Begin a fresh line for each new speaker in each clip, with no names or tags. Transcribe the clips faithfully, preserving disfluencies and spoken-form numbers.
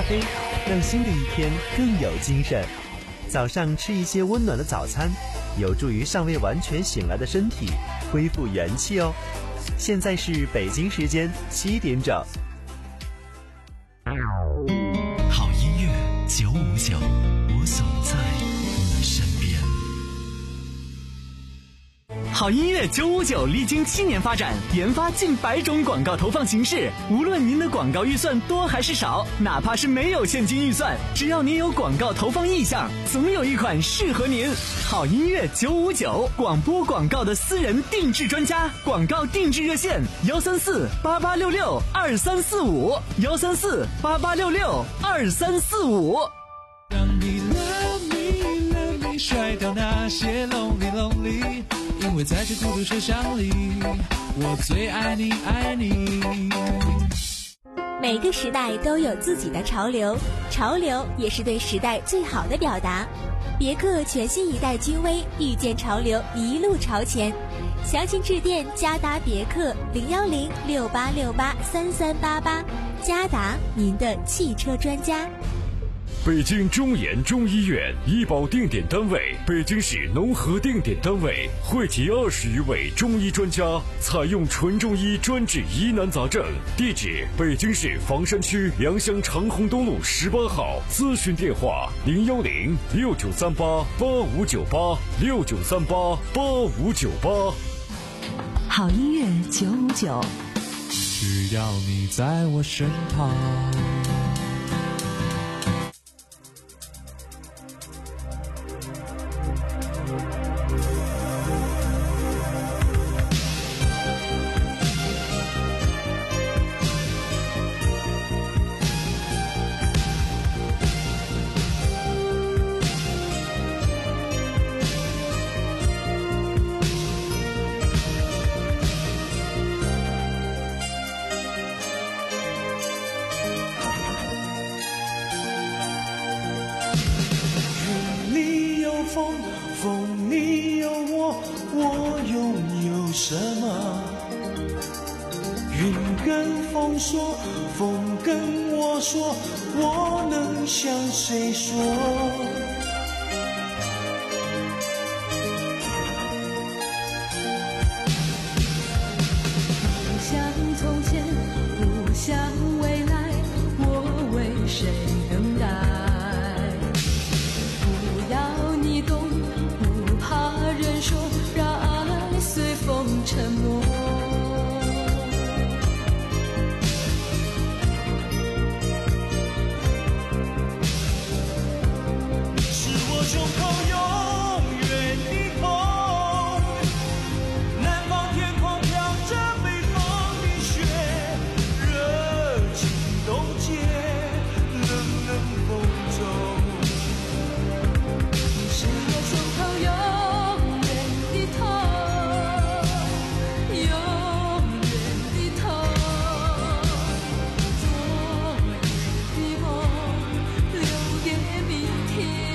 啡，让新的一天更有精神。早上吃一些温暖的早餐，有助于尚未完全醒来的身体恢复元气哦。现在是北京时间七点整。
好音乐九五九，我总在你身边。好音乐九五九历经七年发展，研发近百种广告投放形式。无论您的广告预算多还是少，哪怕是没有现金预算，只要您有广告投放意向，总有一款适合您。好音乐九五九，广播广告的私人定制专家，广告定制热线幺三四八八六六二三四五幺三四八八六六二三四五。
让你 love me love me， 甩掉那些 lonely lonely， 因为在这孤独车厢里，我最爱你爱你。
每个时代都有自己的潮流，潮流也是对时代最好的表达。别克全新一代君威，遇见潮流，一路朝前。详情致电嘉达别克零幺零六八六八三三八八，嘉达您的汽车专家。
北京中研中医院医保定点单位，北京市农合定点单位，汇集二十余位中医专家，采用纯中医专治疑难杂症。地址：北京市房山区良乡长虹东路十八号。咨询电话：零幺零六九三八八五九八六九三八八五九八。
好音乐九五九，
只要你在我身旁。
风你有我，我拥有什么？云跟风说，风跟我说，我能向谁说？
不像从前，不像未来，我为谁等待？不要你懂，不怕人说，让爱随风沉没。
是我胸口永远的痛，南方天空飘着北方的雪，热情冻结冷冷风中。
是我胸口永远的痛，永远的痛，昨日的梦留给明天。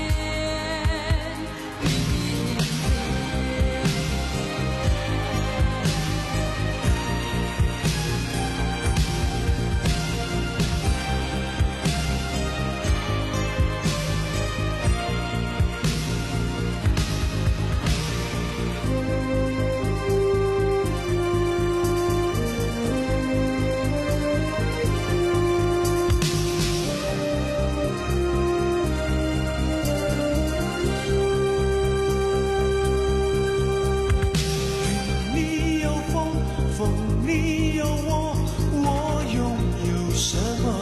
你有风，风你有我，我拥有什么？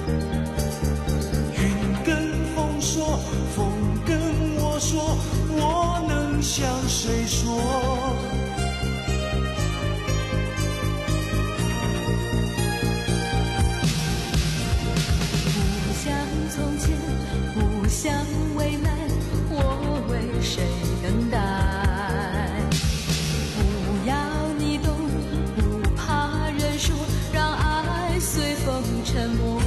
云跟风说，风跟我说，我能向谁说？
不像从前，不像未来，我为谁等待？不要你懂，不怕人说，让爱随风沉没。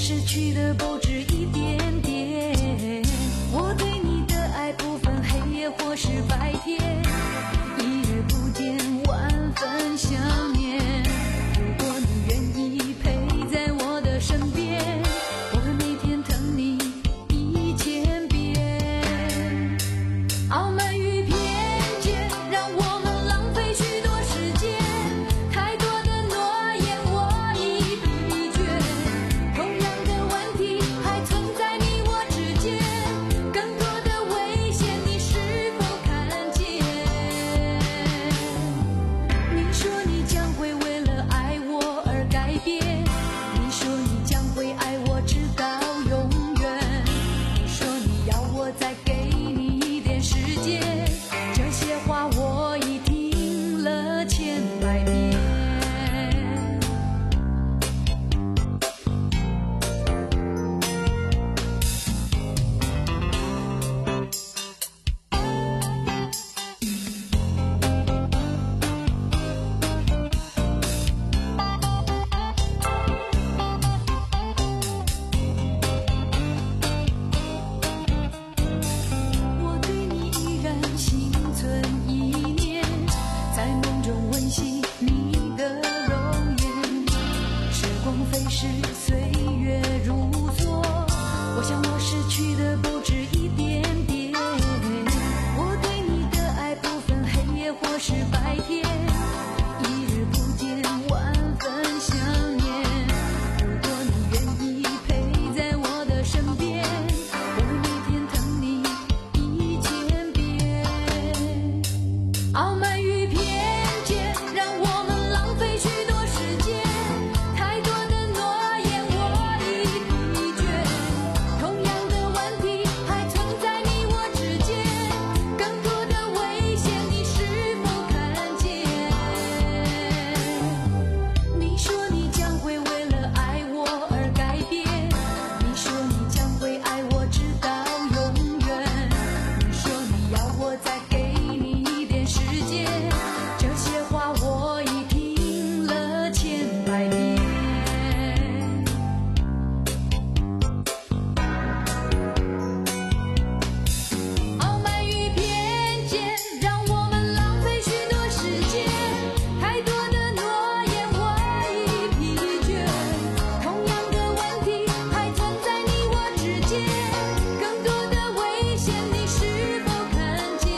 失去的不止一点点。我对你的爱不分黑夜或是白天，一日不见万分想念。如果你愿意陪在我的身边，我会每天疼你一千遍。傲慢与偏见让我们浪费许多时间，太多的诺言我已疲倦。同样的问题还存在你我之间，更多的危险你是否看见？你说你将会为了爱我而改变，你说你将会爱我直到永远，你说你要我再给你一点时间，这些话我已听了千百遍。我对你依然心存意念，在梦中温习你的容颜。时光飞逝，岁月如梭，我想我失去的不止一点点。我对你的爱不分黑夜或是白天，一日不见万分想念。如果你愿意陪在我的身边，我会每天疼你一千遍。傲慢与偏见让我们浪费许多时间，太多的诺言我已疲倦。同样的问题还存在你我之间，更多的危险你是否看见？你说你将会为了爱我而改变，你说你将会爱我直到永远，你说你要我再给你一点时间，这些话我已听了千百遍。傲慢与偏见让我们浪费许多时间，太多的诺言我已疲倦。同样的问题还存在你我之间，更多的危险你是否看见？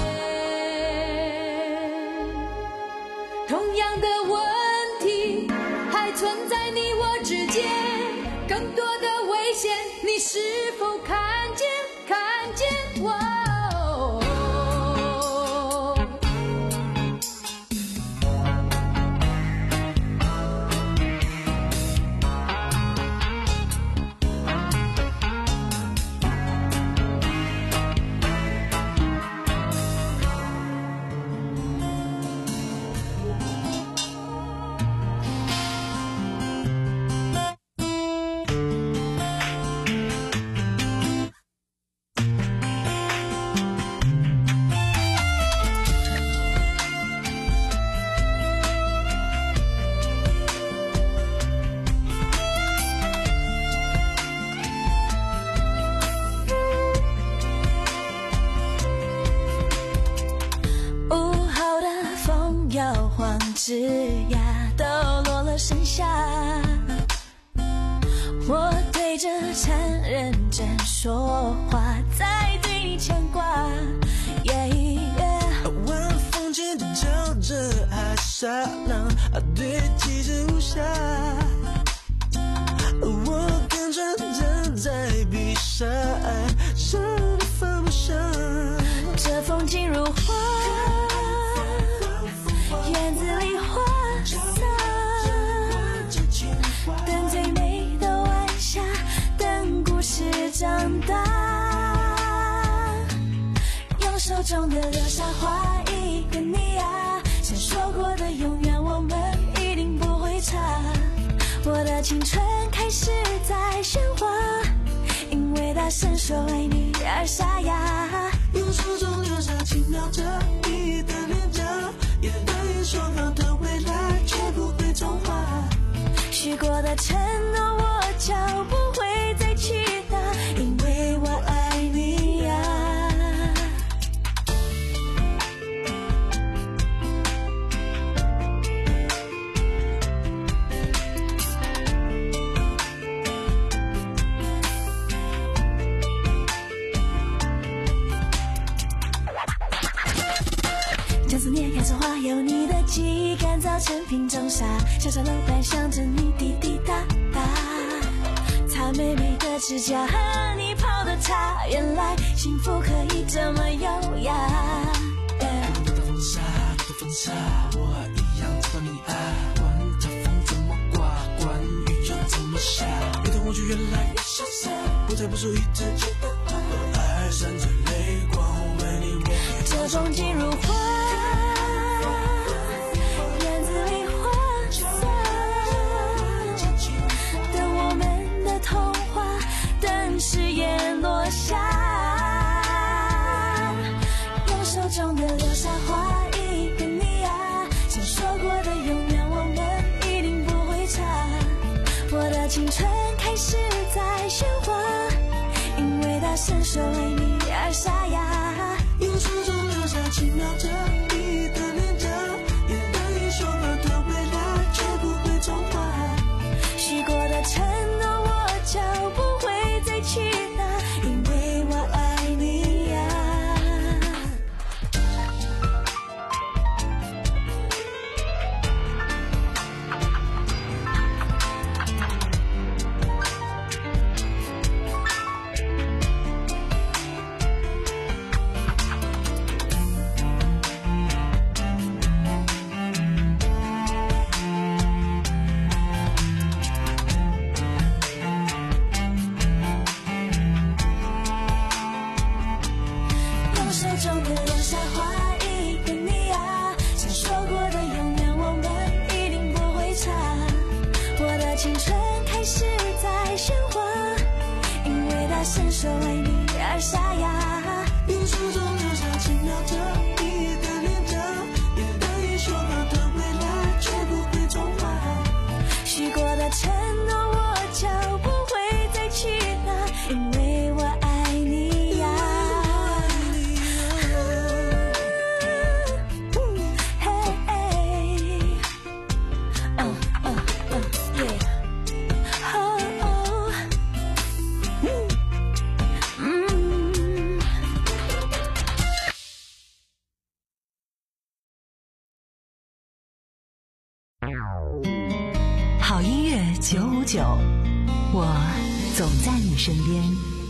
同样的问题还存在你我之间，更多的危险你是否看见？看见我。
午后的风摇晃，枝桠都落了盛夏。我对着残认真说话，在对你牵挂。Yeah, yeah.
晚风轻地叫着海沙浪，对骑着无暇。我跟着人在闭上，谁都放不下。
这风景如画，院子里花洒，等最美的晚霞，等故事长大。用手中的流沙画一个你啊，像说过的永远我们一定不会差。我的青春开始在喧哗，因为大声说为你而沙哑。
用手中流沙轻描着你的脸颊，也难以说好的未来绝不会重画。
许过的承诺我就不会再去打，因为我爱你呀。将思念开始化，有你的记忆干燥成瓶中沙，小小楼板想着你滴滴答答，擦美美的指甲和你泡的茶，原来幸福可以这么优雅。
你的风沙，你的风沙，我一样知道你爱，管它风怎么刮，管宇宙怎么下，越懂我就越来越潇洒，不再不属于自己的话，我爱闪着泪光，为你我也
这种进入花。誓言落下，用手中的流沙画一个你啊，像说过的永远我们一定不会差。我的青春开始在喧哗，因为大声说为你而沙哑，
用手中留下轻描着你的脸颊，也难以说破的未来绝不会重画，
许过的承诺我就不会再去拿，因为我爱你呀。青春开始在喧哗，因为大声说为你而沙哑，
用手中留下轻描着你的脸颊，也难以说破的未来绝不会重画，
许过的承诺我就不会再去拿，因为我爱你呀。
好音乐九五九，我总在你身边。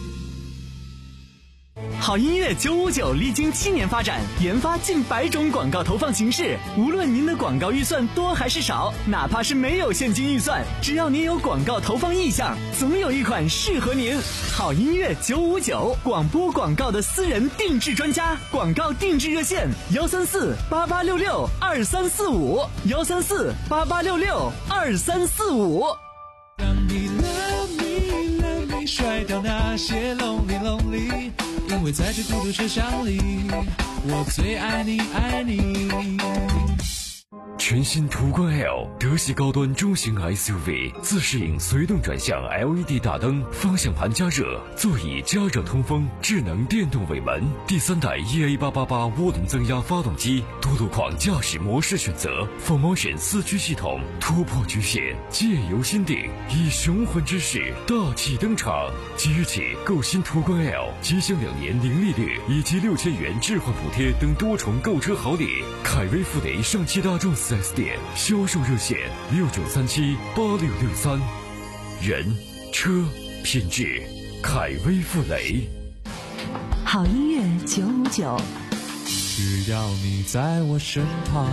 好音乐九五九历经七年发展，研发近百种广告投放形式。无论您的广告预算多还是少，哪怕是没有现金预算，只要您有广告投放意向，总有一款适合您。好音乐九五九，广播广告的私人定制专家，广告定制热线：幺三四八八六六二三四五，幺三四八八六六二三四五。
让你 love me love me 甩掉那些 lonely lonely， 因为在这孤独车厢里，我最爱你爱你。
全新途观 L 德系高端中型 S U V， 自适应随动转向 L E D 大灯，方向盘加热，座椅加热通风，智能电动尾门，第三代 E A 八八八涡轮增压发动机，多路况驾驶模式选择 ，Full Motion 四驱系统，突破局限，借由心定，以雄浑之势大气登场。即日起购新途观 L， 即享两年零利率以及六千元置换补贴等多重购车好礼。凯威富雷上汽大众四 S 店销售热线六九三七八六六三，人车品质，凯威富雷。
好音乐九五九，
只要你在我身旁。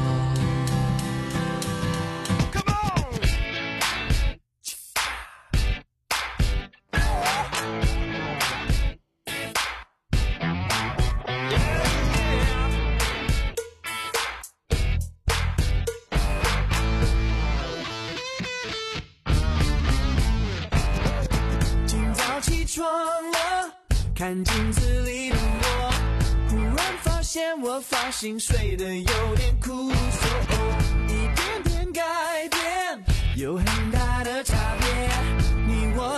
装了，看镜子里的我，忽然发现我发型睡得有点酷，说哦，一点点改变有很大的差别，你我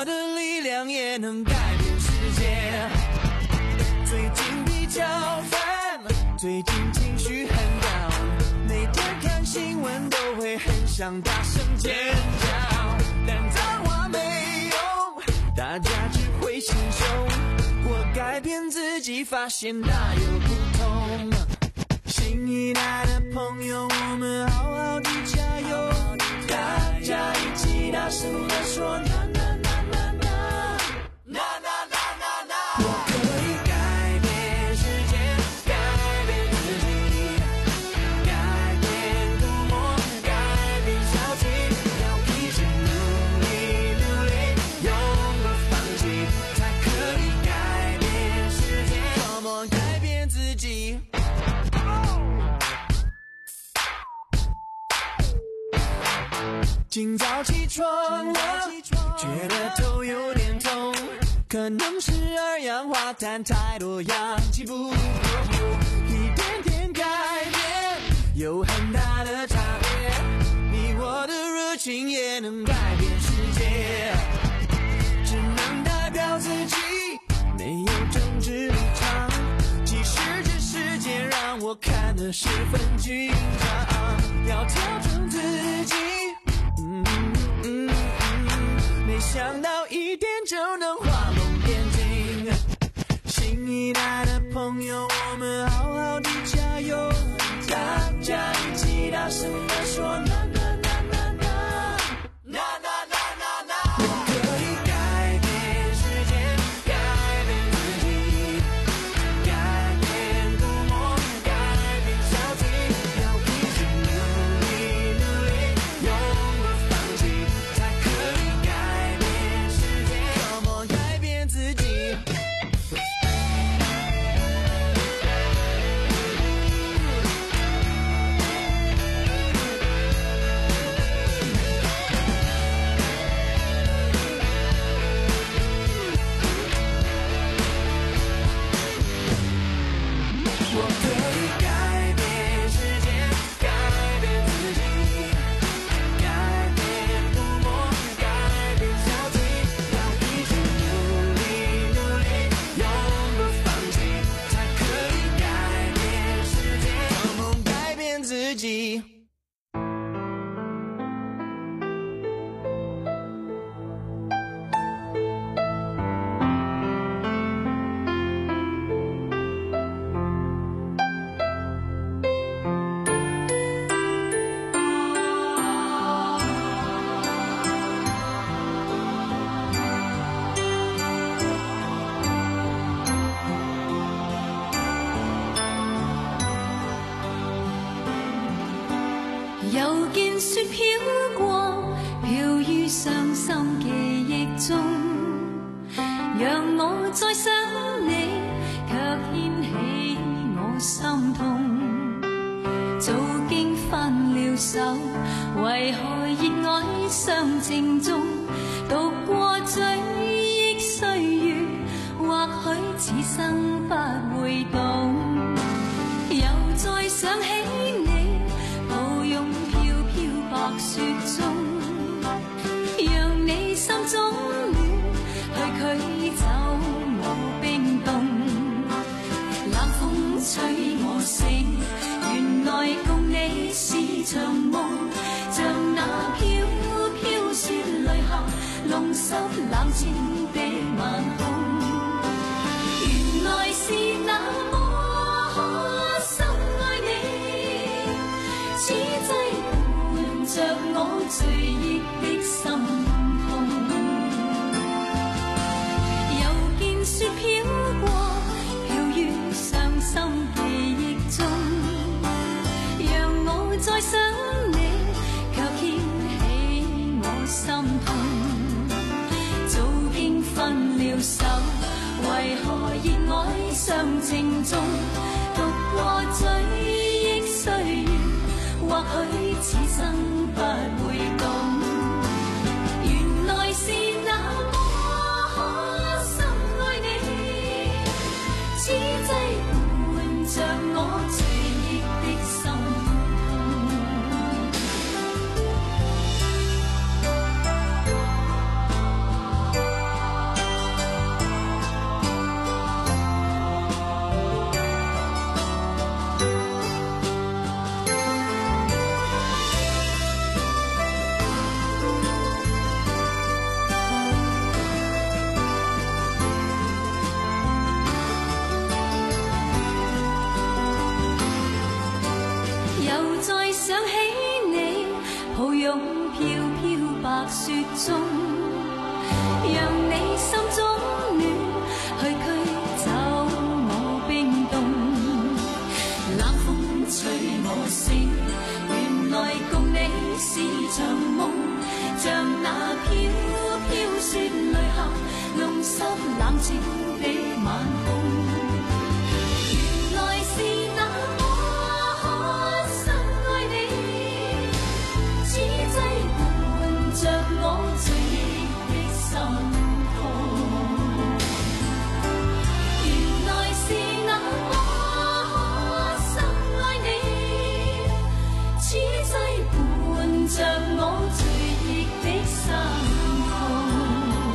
也能改变世界。最近比较烦，最近情绪很高，每天看新闻都会很想大声尖叫，但脏话没用，大家只会心胸。我改变自己，发现大有不同。新一代的朋友，我们好好的加油，大家一起大声地说那那那那那那那那那那。我可以改变世界，改变自己，改变涂抹，改变消极，要一直努力努力，永不放弃，才可以改变世界。Come on，改变自己。今早起床了，觉得头有点痛，可能是二氧化碳太多，氧气不够，一点点改变有很大的差别，你我的热情也能改变世界，只能代表自己，没有政治立场，其实这世界让我看得十分紧张，要调整自己。嗯嗯嗯，没想到一点就能画龙点睛。新一代的朋友，我们好好的加油，大家一起大声地说那那那那那那那那那那。我可以改变世界，改变自己，改变涂抹，改变消极，要一直努力努力，永不放弃，才可以改变世界。Come on，改变自己。我可以改变世界，改变自己，改变涂抹，改变消极，要一直努力努力，永不放弃，才可以改变世界。Come on，改变自己。
又見雪飄過，飄於傷心記憶中，讓我再想你，卻掀起我心痛。早經分了手，為何熱愛相正中？讀過追憶歲月，或許此生不會懂。又再想起你，抱擁飄飄白雪中，讓你心中暖，去驅走我冰凍。冷風吹我醒，原來共你是場夢，像那飄飄雪淚下，弄濕冷清的晚空。原來是那麼深愛你，此際伴着我醉憶的心痛。又見雪飄過，飄於傷心記憶中，讓我再想你，卻掀起我心痛。早經分了手，為何熱愛相情中？讀過追憶歲月，或許此生不會懂。原來是那麼深愛你，此際伴着我醉憶的心痛。 白雪中，让你心中暖，去驅走我冰凍。冷風吹我醒，原來共你是場夢，像那飄飄雪淚下，弄濕冷清的晚空。原來是那麼可深愛你，此際伴着我醉的心痛。原來是那麼可深愛你，此際伴着我醉的心痛。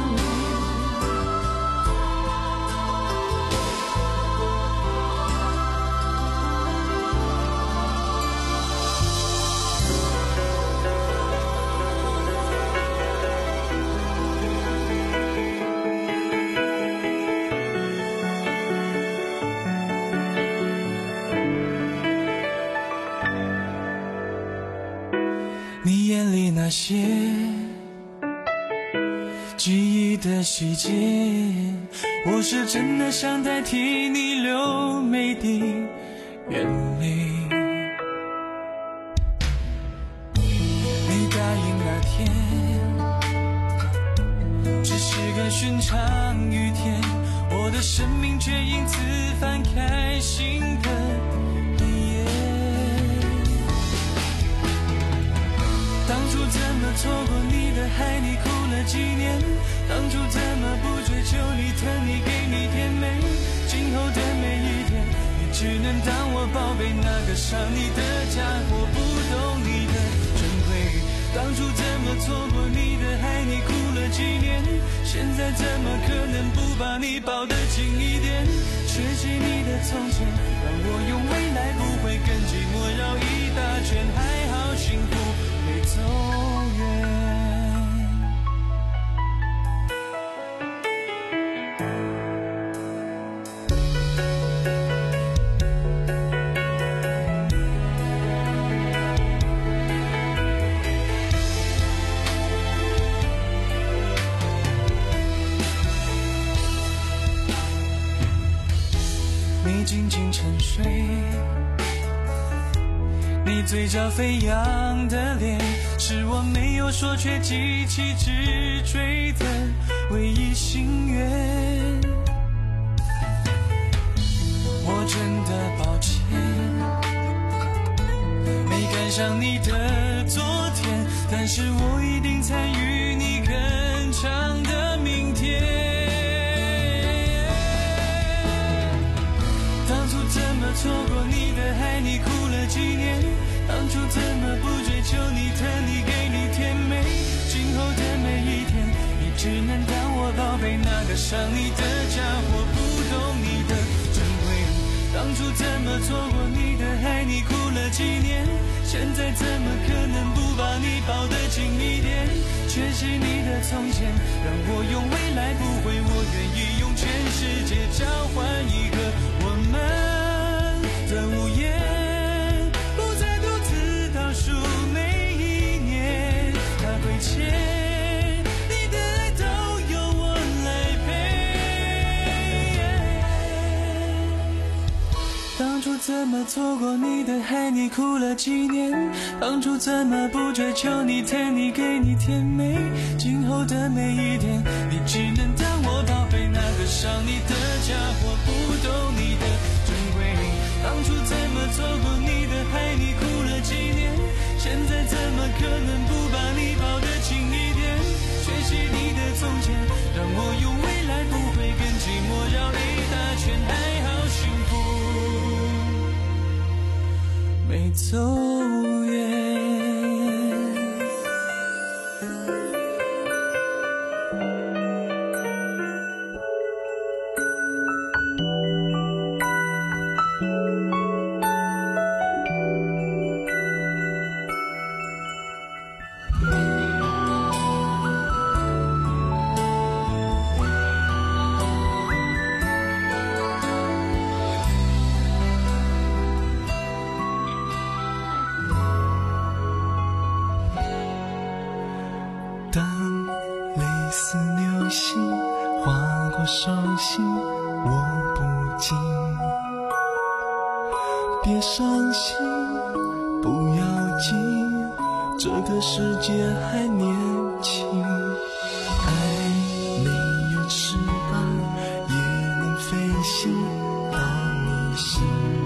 你眼里那些记忆的细节，我是真的想代替你流每滴眼泪。你答应那天只是个寻常雨天，我的生命却因此翻开新的一页。当初怎么错过你的海，你哭了几年？当初怎么不追求你，疼你，给你甜美？今后的每一天，你只能当我宝贝，那个伤你的家伙，不懂你的珍贵。当初怎么错过你的海，你哭了几年？现在怎么可能不把你抱得紧一点？学习你的从前，让我用未来不会跟寂寞绕一大圈，还好幸福没走远。你静静沉睡，你嘴角飞扬的脸，是我没有说却记起直追的唯一心愿。我真的抱歉，没赶上你的昨天，但是我一定参与你更长的明天。怎么错过你的海，你哭了几年？当初怎么不追求你，疼你，给你甜美？今后的每一天，你只能当我宝贝，那个伤你的家伙，不懂你的珍贵。当初怎么错过你的海，你哭了几年？现在怎么可能不把你抱得紧一点？缺席你的从前，让我用未来不悔，我愿意用全世界交换一个我们的午夜，不再独自倒数每一年，他会切，你的爱都由我来陪。当初怎么错过你的海，你哭了几年？当初怎么不追求你，疼你，给你甜美？今后的每一天，你只能当我宝贝，那个伤你的家伙，不懂你的珍贵。当初怎么错过你的海，你哭了几年？现在怎么可能不把你抱得紧一点？学习你的从前，让我用未来不会跟寂寞绕一大圈，还好幸福没走远。
心，划过手心，握不紧。别伤心，不要紧，这个世界还年轻。爱没有翅膀，也能飞行到你心。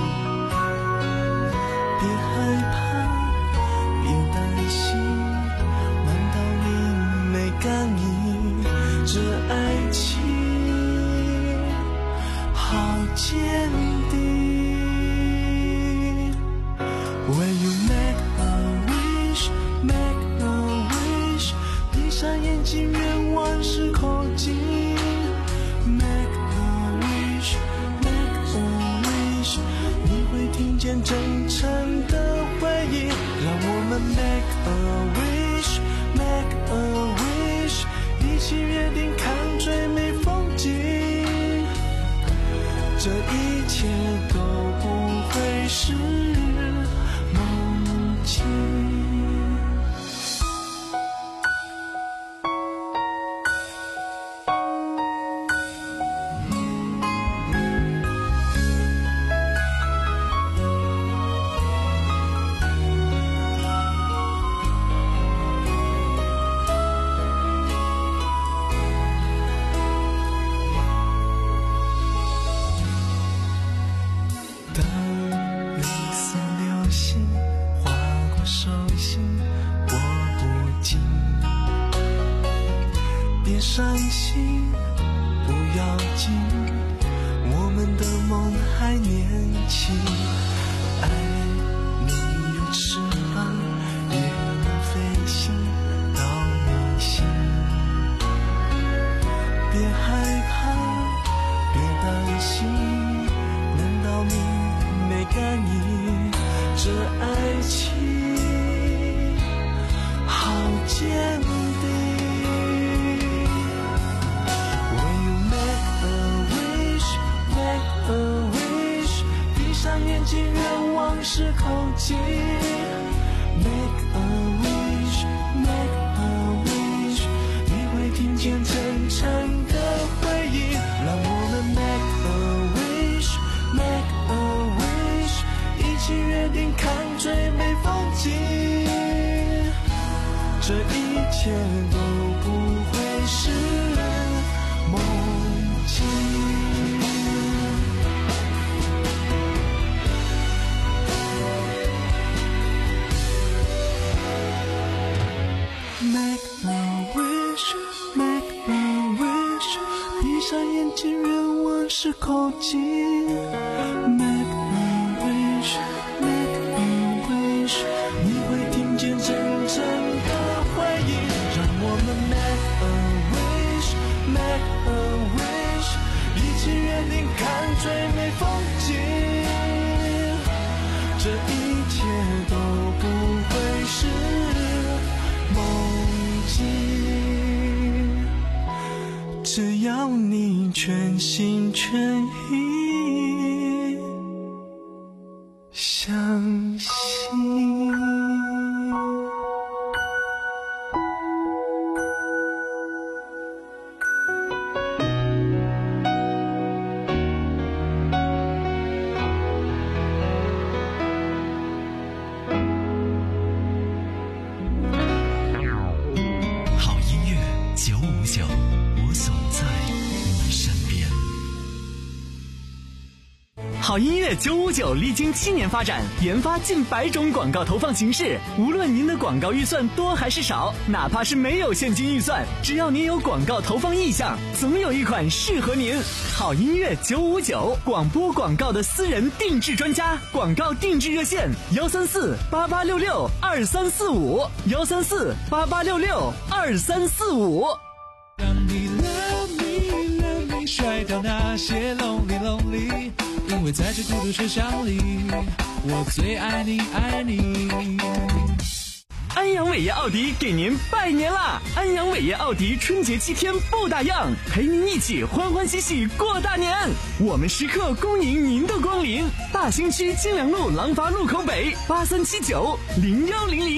别害怕，别担心，难道你没感应？这爱情好坚定。When you make a wish, make a wish， 闭上眼睛，愿望是口径。Make a wish, make a wish， 你会听见真诚的回应。让我们 make a wish, make a wish， 一起约定看最美风景。这一切都不会是梦境。伤心不要紧，我们的梦还年轻。爱你有翅膀，也能飞行到你心。别害怕，别担心，难道你没感应？这爱情好坚定。眼睛愿望是口径。 Make a wish, make a wish， 你会听见真诚的回应。让我们 make a wish, make a wish， 一起约定看最美风景。这一切都不会是梦境。 Make a wish, make a wish， 闭上眼睛，愿望是口径。Make a wish, make a wish， 你会听见真正的回应。让我们 make a wish, make a wish， 一起约定看最美风景。这一切都不会是梦。 只要你全心全意相信。
好音乐九五九历经七年发展，研发近百种广告投放形式。无论您的广告预算多还是少，哪怕是没有现金预算，只要您有广告投放意向，总有一款适合您。好音乐九五九，广播广告的私人定制专家，广告定制热线：幺三四八八六六二三四五，幺三四八八六六二三四五。
让你 love me love me， 甩掉那些 lonely lonely。 因为在这孤独车厢里，我最爱你爱你。
安阳伟业奥迪给您拜年啦！安阳伟业奥迪春节七天不打烊，陪您一起欢欢喜喜过大年。我们时刻恭迎您的光临，大兴区金良路廊坊路口北八三七九零幺零零。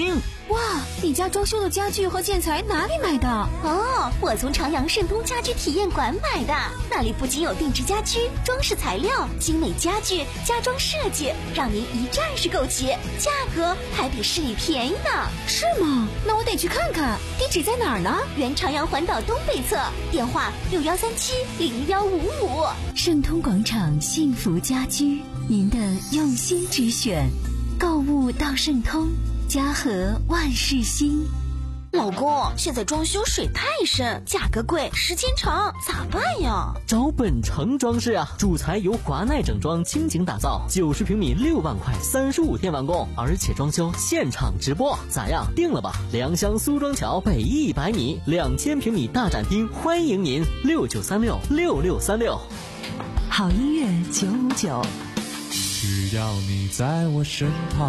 哇，你家装修的家具和建材哪里买的？
哦，我从长阳盛通家居体验馆买的，那里不仅有定制家居、装饰材料、精美家具、家装设计，让您一站式购齐，价格还比市里便宜呢。
是吗？那我得去看看。地址在哪儿呢？
原长阳环岛东北侧，电话六幺三七零幺五五。
盛通广场幸福家居，您的用心之选，购物到盛通，家和万事兴。
老公，现在装修水太深，价格贵，时间长，咋办呀？
找本城装饰啊，主材由华奈整装倾情打造，九十平米六万块，三十五天完工，而且装修现场直播，咋样？定了吧？良乡苏庄桥北一百米，两千平米大展厅，欢迎您六九三六六六三六。
好音乐九五九，
只要你在我身旁。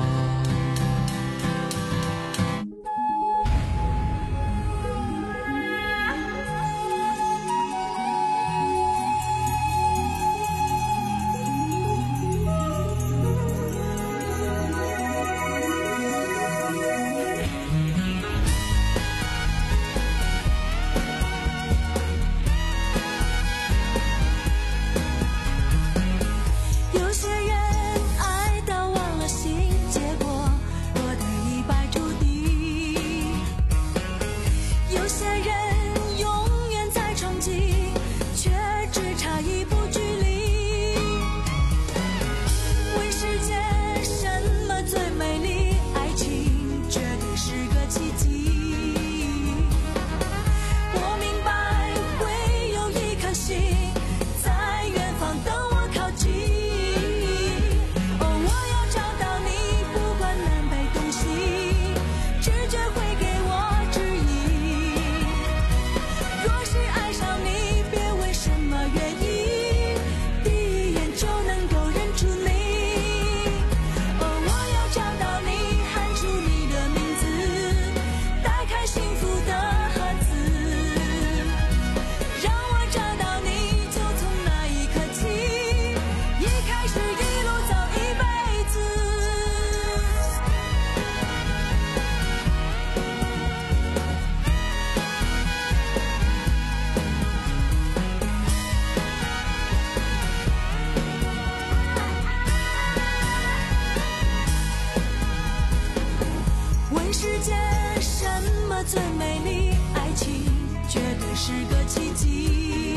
最美丽，爱情绝对是个奇迹。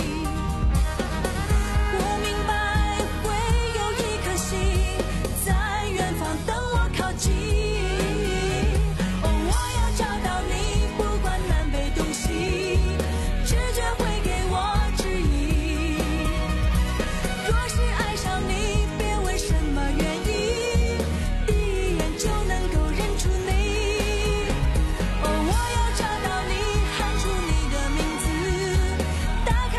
我明白会有一颗心在远方等我靠近。哦，我要找到你，不管南北东西，直觉会给我指引。若是爱上你，别问什么原因，第一眼就能够认出你。哦，我要找到你，喊出你的名字，打开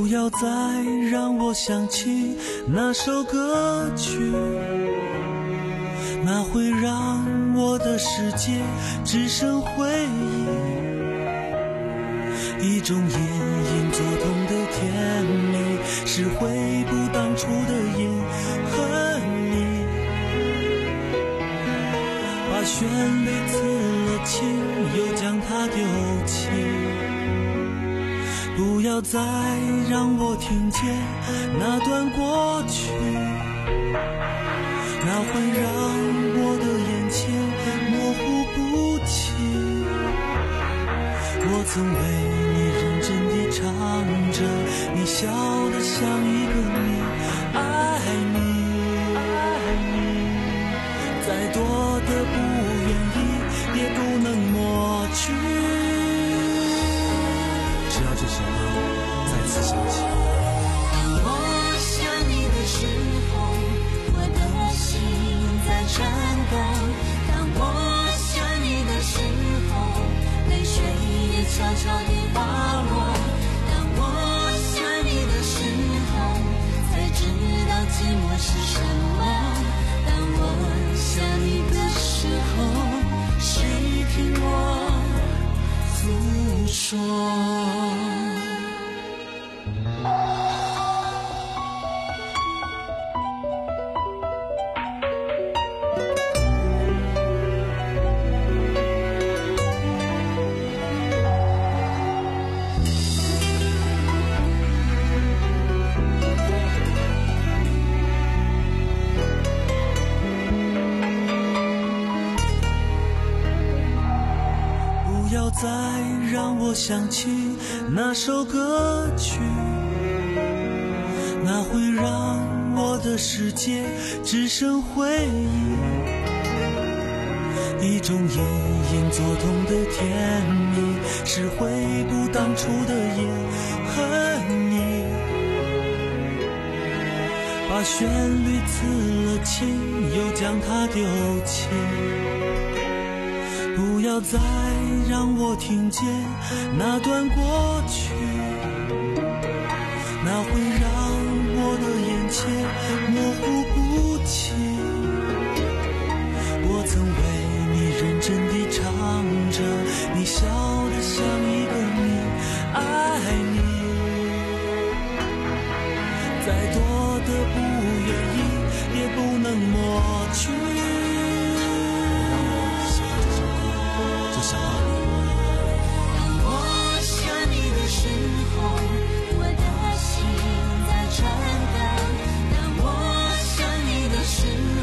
不要再让我想起那首歌曲，那会让我的世界只剩回忆，一种隐隐作痛的甜蜜，是回不当初的烟和你，把旋律刺了情，又将它丢弃。不要再让我听见那段过去，那会让我的眼前模糊不清。我曾为你认真地唱着，你笑得像一个谜。爱你，爱你，再多的不愿意也不能抹去。
只要这首歌再次响起，
当我想你的时候，我的心在颤抖。当我想你的时候，泪水也悄悄地滑落。当我想你的时候，才知道寂寞是什么。当我想你的时候，谁听我诉说？再让我想起那首歌曲，那会让我的世界只剩回忆，一种隐隐作痛的甜蜜，是回不当初的烟和你，把旋律刺了情，又将它丢弃。不要再让我听见那段过去，那会让我的眼前模糊不清。我曾为你认真地唱着，你笑得像一个谜。爱你，再多的不愿意也不能抹去。当我想你的时候，我的心在颤抖。当我想你的时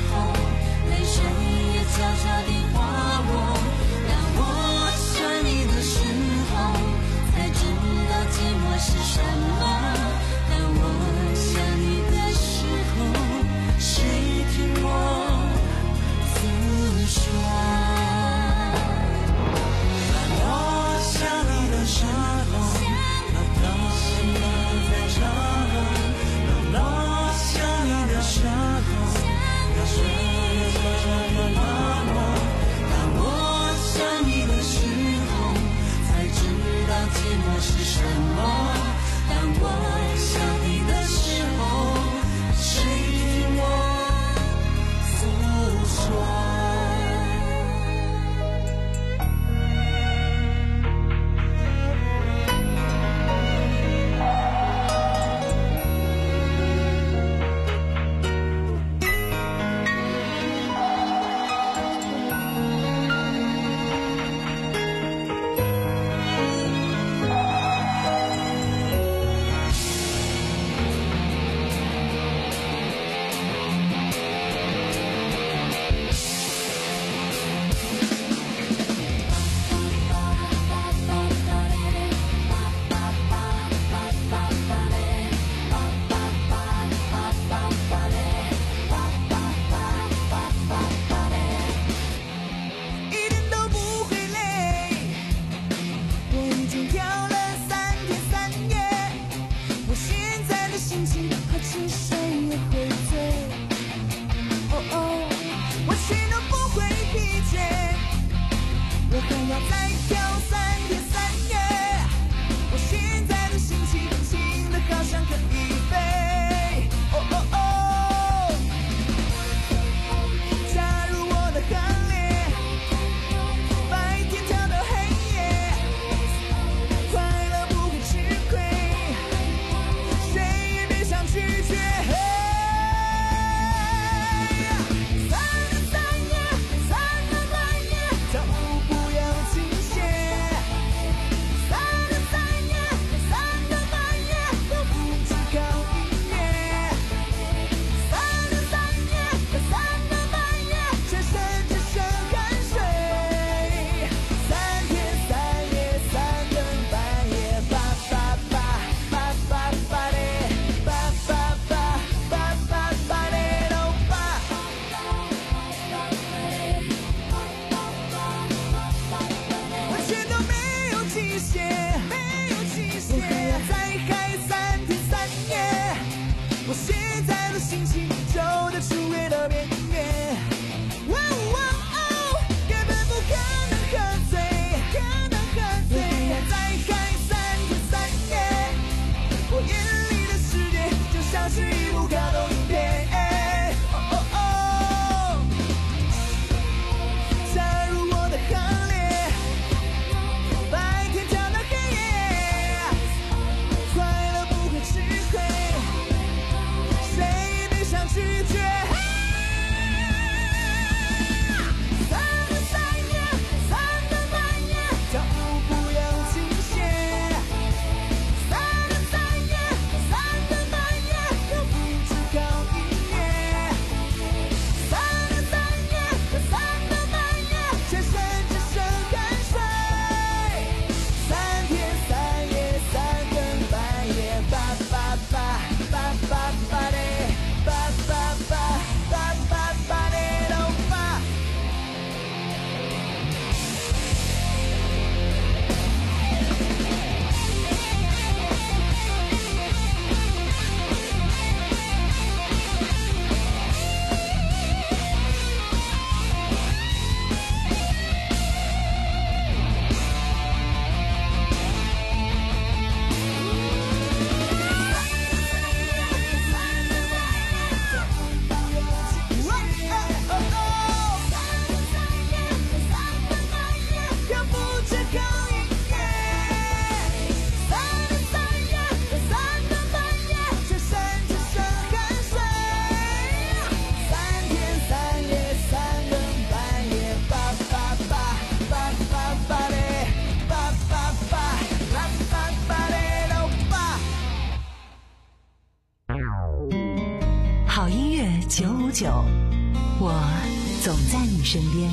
九，我总在你身边。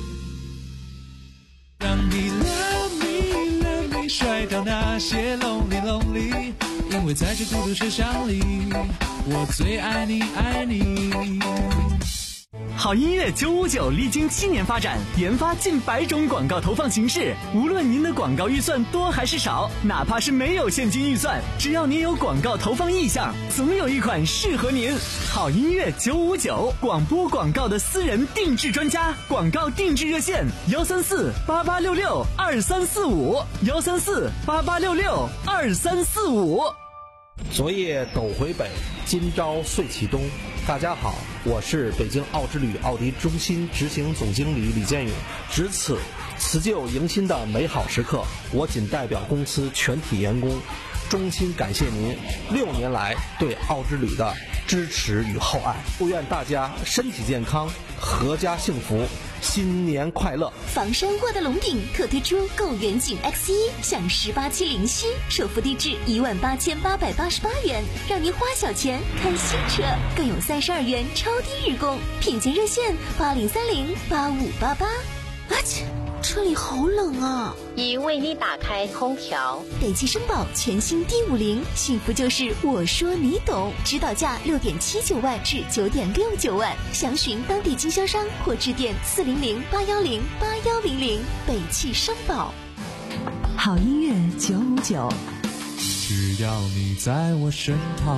让你 love me love me 甩掉那些 lonely lonely， 因为在这孤独车厢里，我最爱你爱你。
好音乐九五九历经七年发展，研发近百种广告投放形式。无论您的广告预算多还是少，哪怕是没有现金预算，只要您有广告投放意向，总有一款适合您。好音乐九五九，广播广告的私人定制专家，广告定制热线：幺三四八八六六二三四五，幺三四八八六六二三四五。
昨夜斗回北，今朝岁启东。大家好，我是北京奥之旅奥迪中心执行总经理李建勇。值此辞旧迎新的美好时刻，我仅代表公司全体员工，衷心感谢您六年来对奥之旅的支持与厚爱。祝愿大家身体健康，阖家幸福，新年快乐！
房山沃德龙顶特推出购远景 X 一，享十八期零息，首付低至一万八千八百八十八元，让您花小钱看新车，更有三十二元超低日供。品鉴热线八零三零八五八八。啊切，车里好冷啊！
已为你打开空调。
北汽绅宝全新 D 五零，幸福就是我说你懂，指导价六点七九万至九点六九万，详询当地经销商或致电四零零八幺零八幺零零。北汽绅宝。
好音乐九五九，
只要你在我身旁。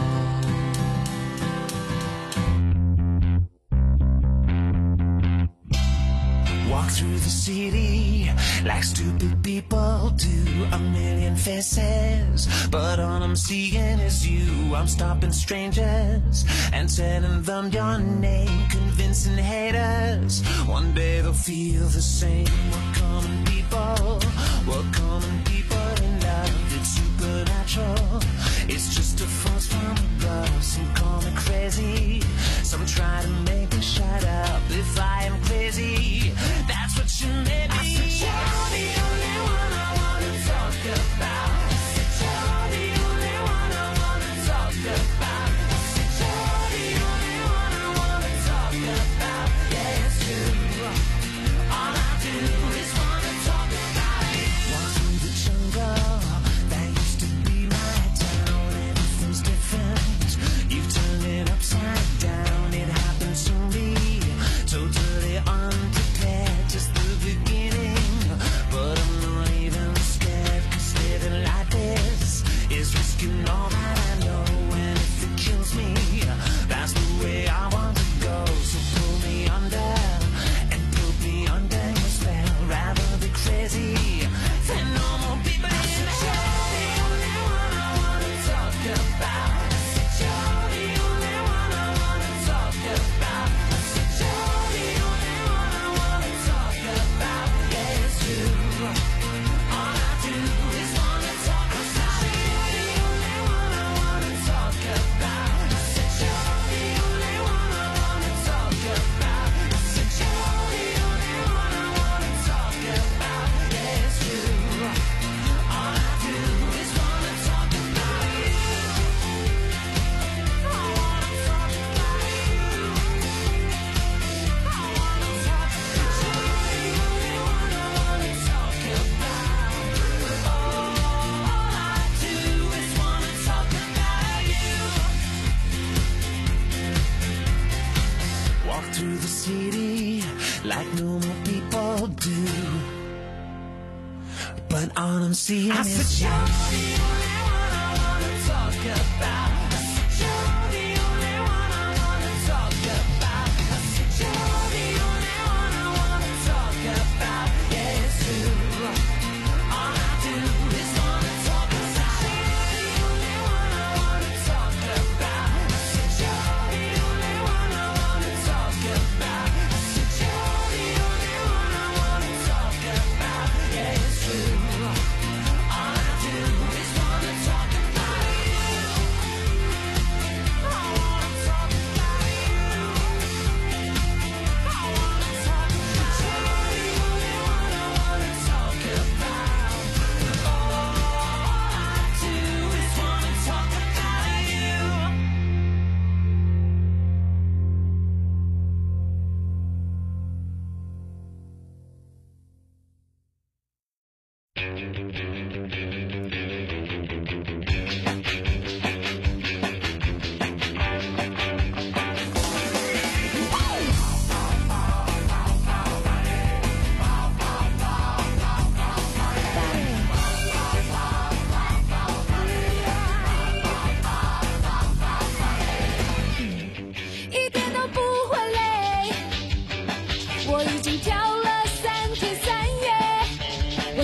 Walk through the city like stupid people do. A million faces, but all I'm seeing is you. I'm stopping strangers and telling them your name, convincing haters. One day they'll feel the same. We're common people, we're common people in love. It's supernatural, it's just a force from above. Some call me crazy, some try to make me shut up. If I am crazy, that's what you made me. I said you're the only one I wanna talk about. I said you're the only one I wanna talk about. I said you're the only one I wanna talk about. Yeah, it's true. All I do is wanna talk about you. Walk through the jungle, that used to be my town. Everything's different. You've turned it upside down. It happened to me, totally unprepared. Just the beginning, but I'm not even scared. 'Cause living like this is risking all that I know. And if it kills me, that's the way I want to go. So pull me under and put me under your spell. Rather be crazy than normal people in hell. You're the only one I wanna talk about. I said you're the only one I wanna talk about. I said you're the only one I wanna talk about. Yeah, it's true. All I do is wanna talk about you. You're the only one I wanna talk about. I said you're the only one I wanna talk about. I said you're the only one I wanna talk about. Yeah, it's true. All I do is wanna talk about you. I wanna talk about you. I wanna talk about you. You're the only one I wanna talk about. All I do is wanna talk about you. Walk through the city like normal people do, but all I'm seeing I is said you're the only one I wanna talk about. I said you're the only one I wanna talk about. I said you're the only one I wanna talk about. Yeah, it's true. All I do is wanna talk about you. You're the only one I wanna talk about. I said you're the only one I wanna talk about. I said you're the only one I wanna talk about. Yeah, it's true. All I do is wanna talk about you.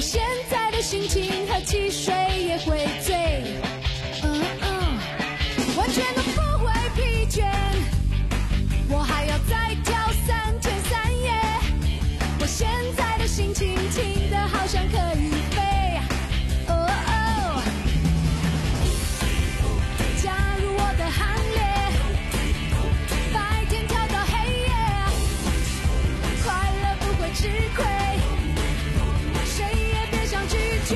现在的心情喝汽水也会醉，嗯嗯，完全都不会疲倦，我还要再跳三天三夜，我现在的心情轻得好像可以飞，哦哦，加入我的行列，白天跳到黑夜，快乐不会吃亏，谁也别想拒绝。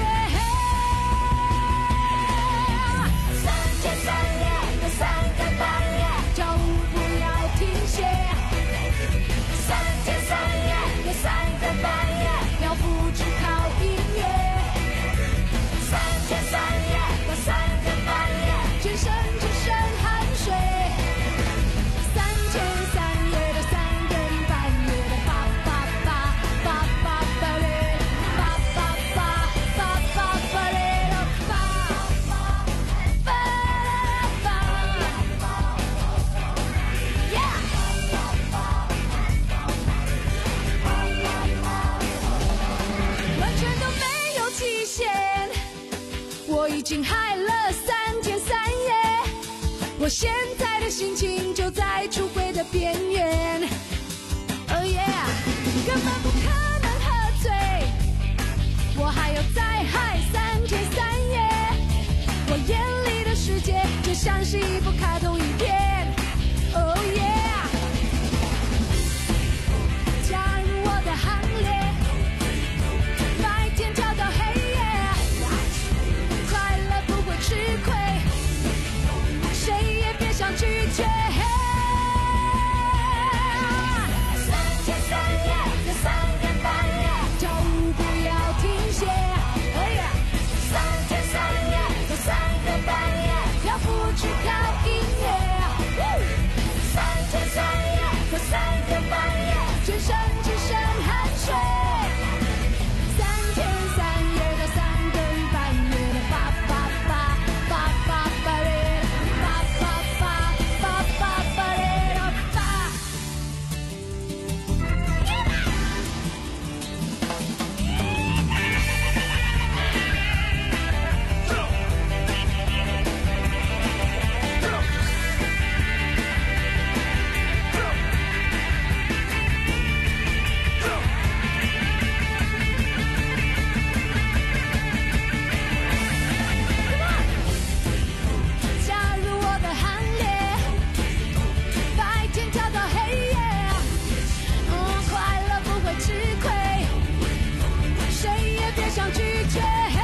三天三夜的三更半夜，跳舞不要停歇。三天三夜的三更半夜，漂浮只靠音乐。三天三夜的三更半夜，全身只剩汗水。三天三夜的三更半夜的叭叭叭叭叭叭嘞，叭叭叭叭叭叭嘞的叭叭叭叭，Yeah！ 完全都没有期限，我已经嗨了三天三夜，我现在的心情就在出轨的边缘。Oh yeah， 根本不可能喝醉，我还要再嗨三天三夜，我眼里的世界就像是一部卡通影片。Oh yeah， 加入我的行列，白天跳到黑夜，快乐不会吃亏，谁也别想拒绝。三天三夜的三更半夜，跳舞不要停歇。哎呀，三天三夜的三更半夜，漂浮只靠音乐。三天三夜的三更半夜，全身只剩汗水。三天三夜的三更半夜的叭叭叭叭叭叭嘞，叭叭叭叭叭叭嘞的叭。加入我的行列，白天跳到黑夜，嗯，快乐不会吃亏，谁也别想拒绝。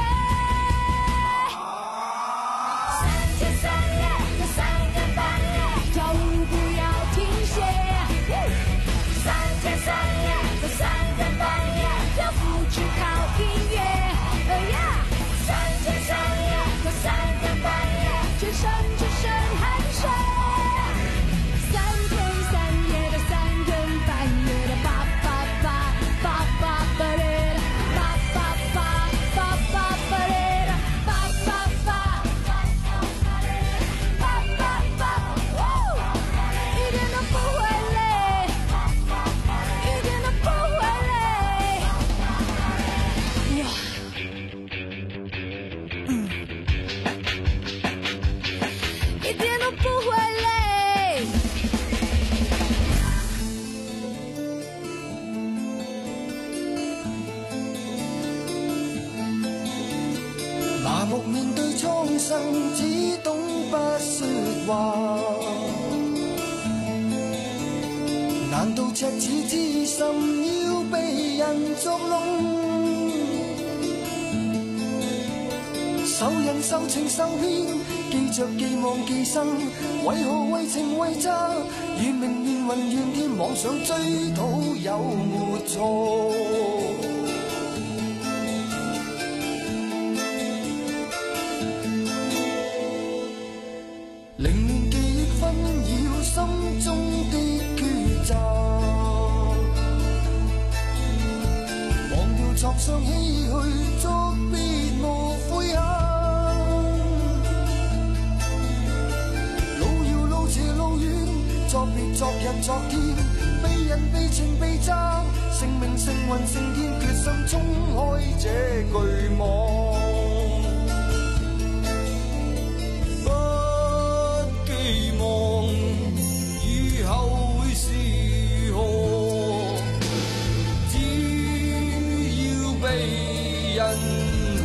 三天三夜的三更半夜，跳舞不要停歇。三天三夜的三更半夜，漂浮只靠音乐。Oh yeah， 三天三夜的三更半夜，全身只剩汗水。三天三夜的三更半夜的叭叭叭叭叭叭嘞，叭叭叭叭叭叭嘞的叭叭叭叭叭叭，一点都不会累，一点都不会累。哇！一点都不会累。
麻木面對蒼生，只懂不說話。難道赤子之心要被人捉弄？受人受情受騙，記着既忘記生，為何為情為詐？如明面雲怨天，妄想追討有沒錯？凌亂記憶紛擾心中的抉擇，忘掉昨上唏噓，作別無悔恨。路遙路斜路遠，作別昨日昨天，被人被情被責，成名成雲成天，決心衝開這巨網，不寄望以後會是何，只要被人看。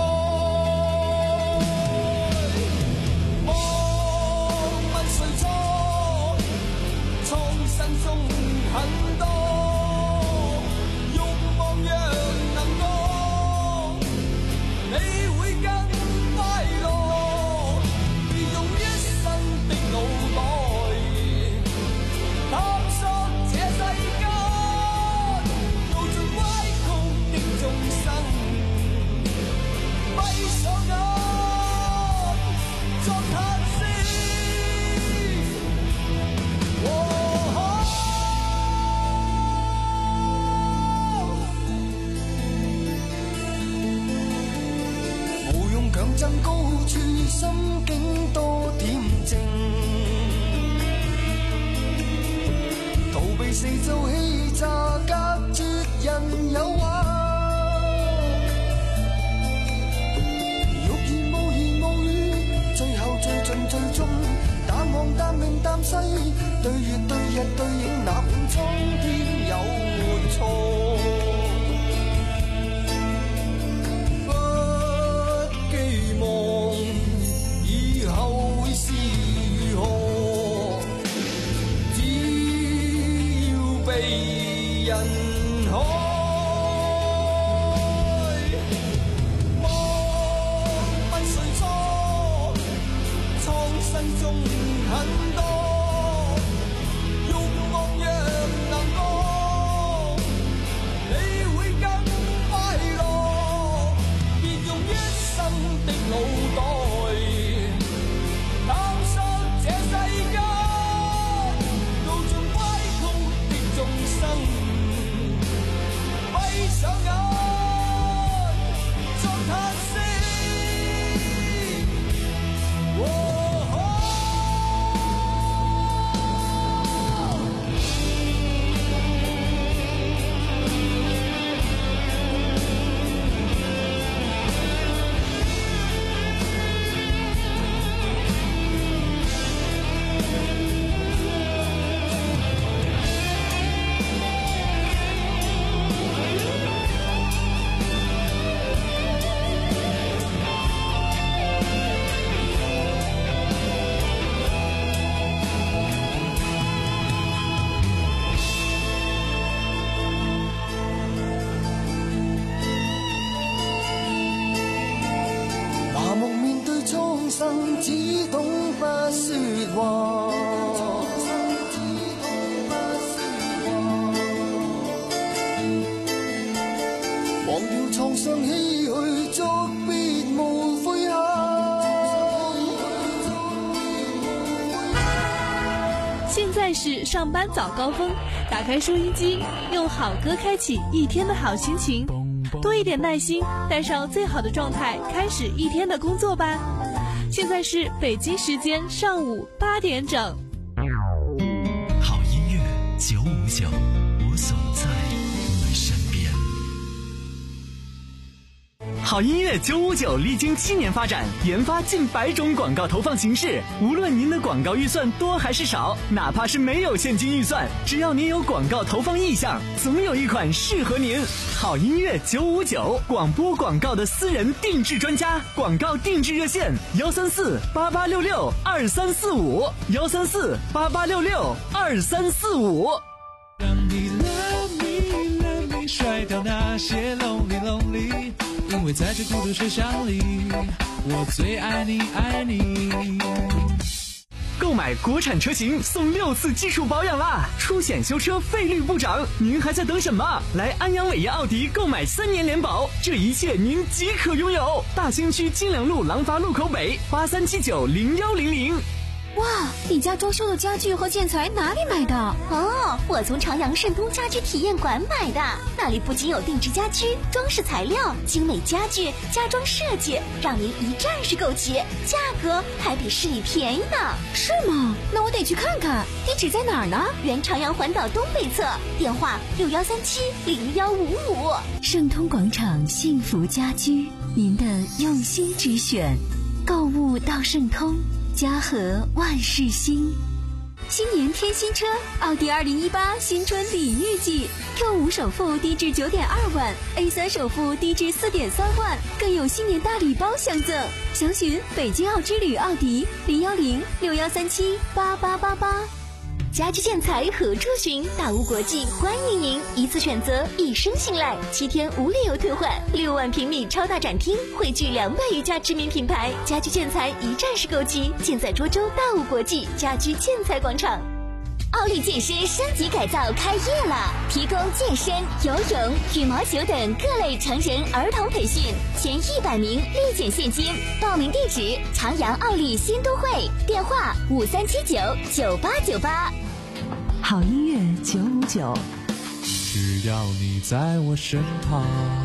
中很多欲望若能講，你會更快樂，別用一生的腦袋探索這世間，路盡歪曲的眾生，閉上眼作嘆息。強爭高處，心境多恬靜，逃避四周欺詐，隔絕人誘惑。欲言無言無語，最後最盡最終，淡忘淡明淡西，對月對日對影，哪管蒼天有錯。以後會是如何？只要被人開，莫問誰錯，蒼生中很多欲望若能講，你會更快樂，別用一生的腦袋探索這世間，路盡歪曲的眾生，閉上眼作嘆息。哦只懂不說話，忘掉創傷唏噓，作別無悔恨。
现在是上班早高峰，打开收音机，用好歌开启一天的好心情，多一点耐心，带上最好的状态，开始一天的工作吧。现在是北京时间上午八点整。
好音乐九五九，我总在你身边。
好音乐九五九历经七年发展，研发近百种广告投放形式。无论您的广告预算多还是少，哪怕是没有现金预算，只要您有广告投放意向，总有一款适合您。好音乐九五九，广播广告的私人定制专家，广告定制热线：幺三四八八六六二三四五，幺三四八八六六二三四五。
让你 love me love me， 甩掉那些 lonely lonely， 因为在这孤独水箱里，我最爱你爱你。
购买国产车型送六次基础保养啦，出险修车费率不涨，您还在等什么？来安阳伟业奥迪购买三年联保，这一切您即可拥有。大兴区金良路廊坊路口北八三七九零幺零零。
哇，你家装修的家具和建材哪里买的？
哦，我从朝阳盛通家居体验馆买的，那里不仅有定制家居、装饰材料、精美家具、家装设计，让您一站式购齐，价格还比市里便宜呢。
是吗？那我得去看看。地址在哪儿呢？
原朝阳环岛东北侧，电话六幺三七零幺五五。
盛通广场幸福家居，您的用心之选，购物到盛通，家和万事兴。
新年添新车，奥迪二零一八新春礼遇季 ，Q 五首付低至九点二万 ，A 三首付低至四点三万，更有新年大礼包相赠。详询北京奥之旅奥迪零幺零六幺三七八八八八。
家居建材何处寻？大屋国际欢迎您，一次选择，一生信赖，七天无理由退换，六万平米超大展厅，汇聚两百余家知名品牌，家居建材一站式购齐，尽在涿州大屋国际家居建材广场。奥利健身升级改造开业了，提供健身、游泳、羽毛球等各类成人儿童培训，前一百名立减现金。报名地址：朝阳奥利新都会，电话五三七九九八九八。
好音乐九五九，
只要你在我身旁。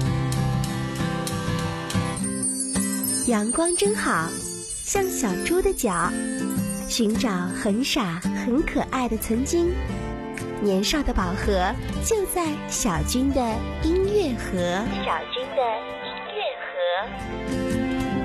阳光真好，像小猪的脚，寻找很傻很可爱的曾经。年少的宝盒就在小军的音乐盒。小军的音乐盒。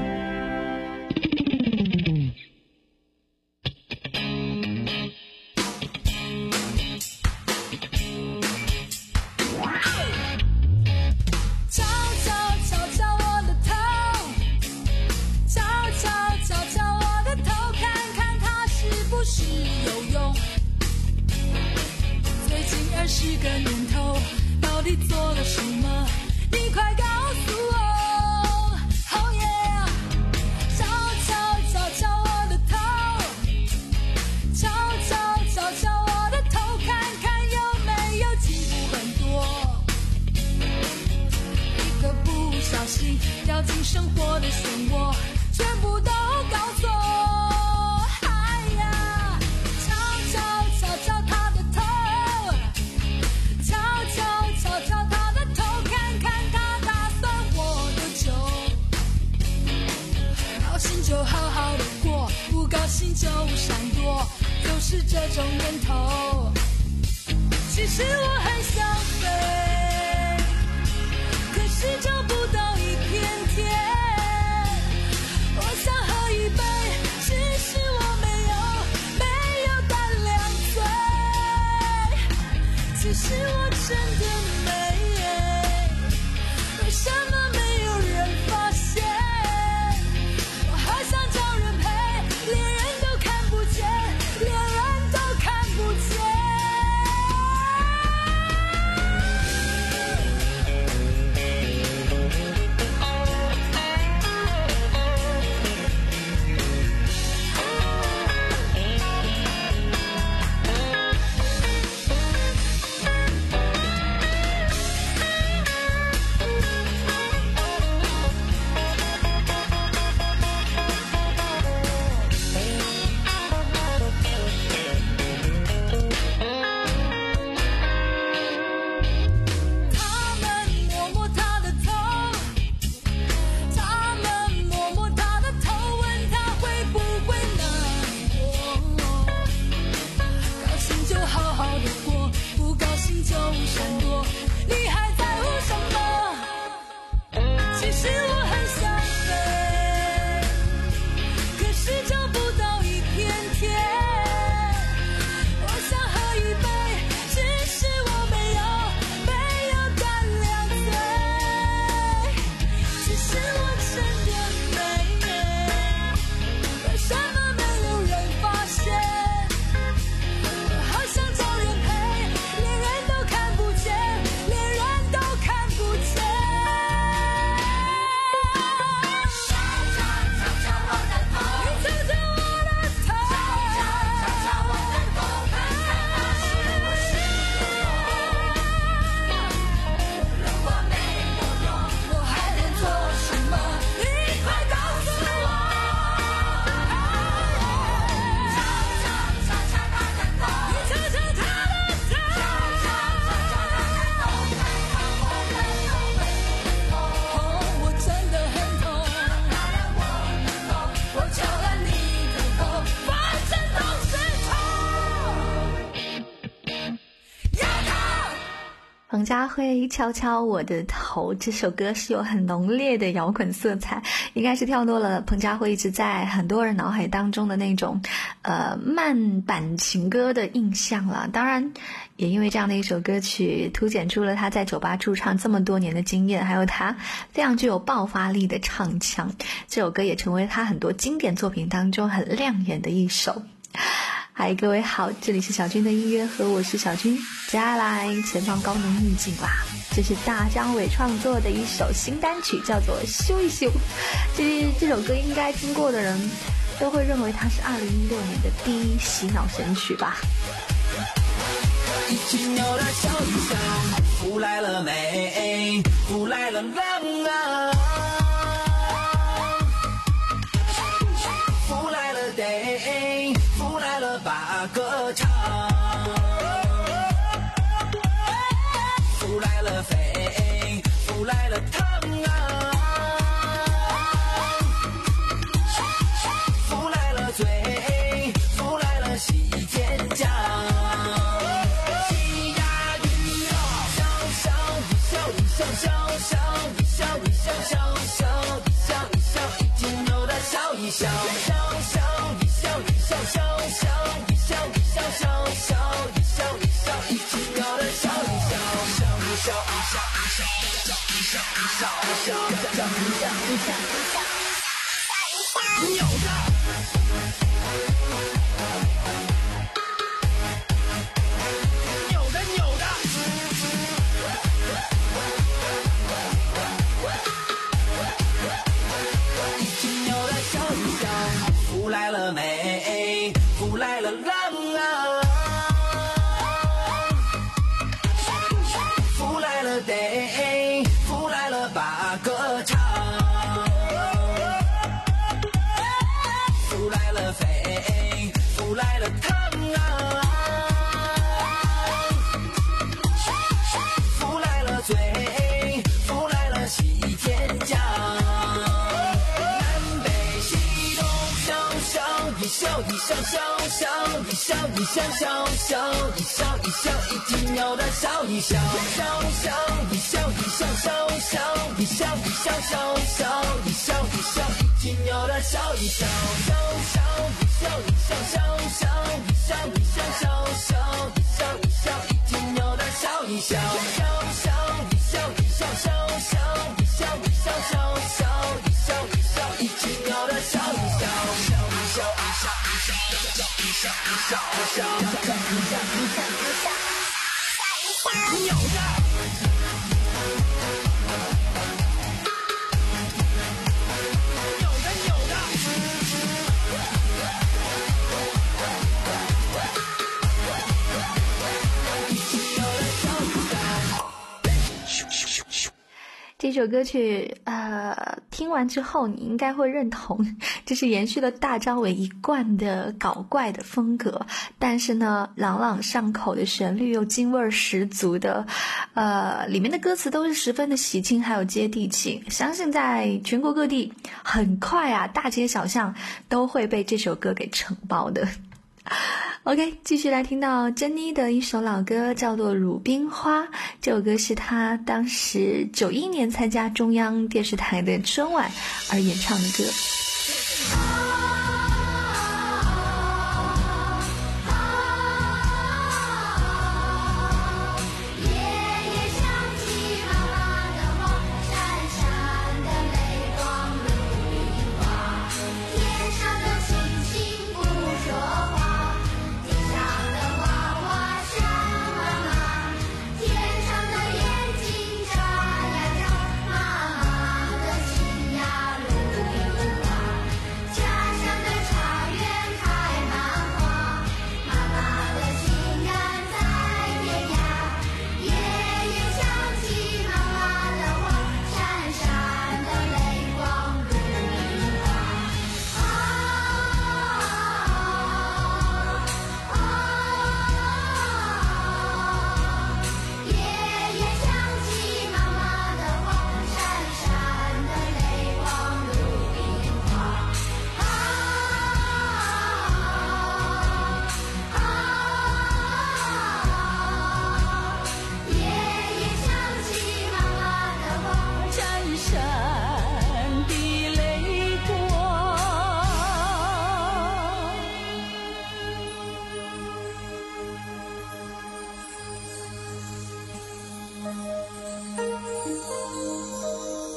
十个年头，到底做了什么？你快告诉我 ！Oh yeah！ 敲敲敲敲我的头，敲敲敲敲我的头，看看有没有进步很多。一个不小心掉进生活的漩涡，全部都搞错。就好好的过，不高兴就闪躲，就是这种念头。其实我很想飞，可是找不到一片天。我想喝一杯，只是我没有没有胆量醉。其实我真的美，为什么没有人发现？想找人陪，连人都看不见，连人都看不见。
家辉敲敲我的头，这首歌是有很浓烈的摇滚色彩，应该是跳脱了彭佳慧一直在很多人脑海当中的那种呃慢板情歌的印象了。当然也因为这样的一首歌曲凸显出了他在酒吧驻唱这么多年的经验，还有他非常具有爆发力的唱腔，这首歌也成为他很多经典作品当中很亮眼的一首。嗨，各位好，这里是小军的音乐盒，我是小军。接下来前方高能预警啦，这是大张伟创作的一首新单曲，叫做修一修。这这首歌应该听过的人都会认为它是二零一六年的第一洗脑神曲吧。
一群牛的笑一笑，福来了没？福来了浪啊！福来了得，福来了把歌唱。福来了飞，福来了烫啊！福来了醉，福来了喜天降。笑笑笑一笑一笑笑笑一笑一笑，一听牛的笑一笑，笑笑一笑一笑笑笑一笑一笑笑笑一笑一笑，一听牛的笑一笑，笑一笑一笑一笑一笑一笑一笑一笑一笑一笑一笑，牛的。来了没？福来了浪啊！福来了得，福来了把歌唱。福来了飞，福来了烫啊！福来了醉，福来了喜天降。一笑一笑笑笑一笑一笑笑笑一笑一笑，一听牛的笑一笑，笑笑一笑一笑笑笑一笑一笑笑笑一笑一笑，一听牛的笑一笑，笑笑一笑一笑笑笑一笑一笑笑笑一笑一笑，一听牛的笑一笑，笑笑一笑一笑笑笑一笑一笑笑笑一笑一笑，一听牛的笑一笑，笑一笑。一笑一笑一笑一笑一笑一笑一笑，扭着。
这首歌曲呃，听完之后你应该会认同，这是延续了大张伟一贯的搞怪的风格，但是呢朗朗上口的旋律又京味十足的，呃，里面的歌词都是十分的喜庆还有接地气，相信在全国各地很快啊大街小巷都会被这首歌给承包的。OK， 继续来听到珍妮的一首老歌，叫做《鲁冰花》。这首歌是她当时九一年参加中央电视台的春晚而演唱的歌。
妈妈的心呀，鲁冰花。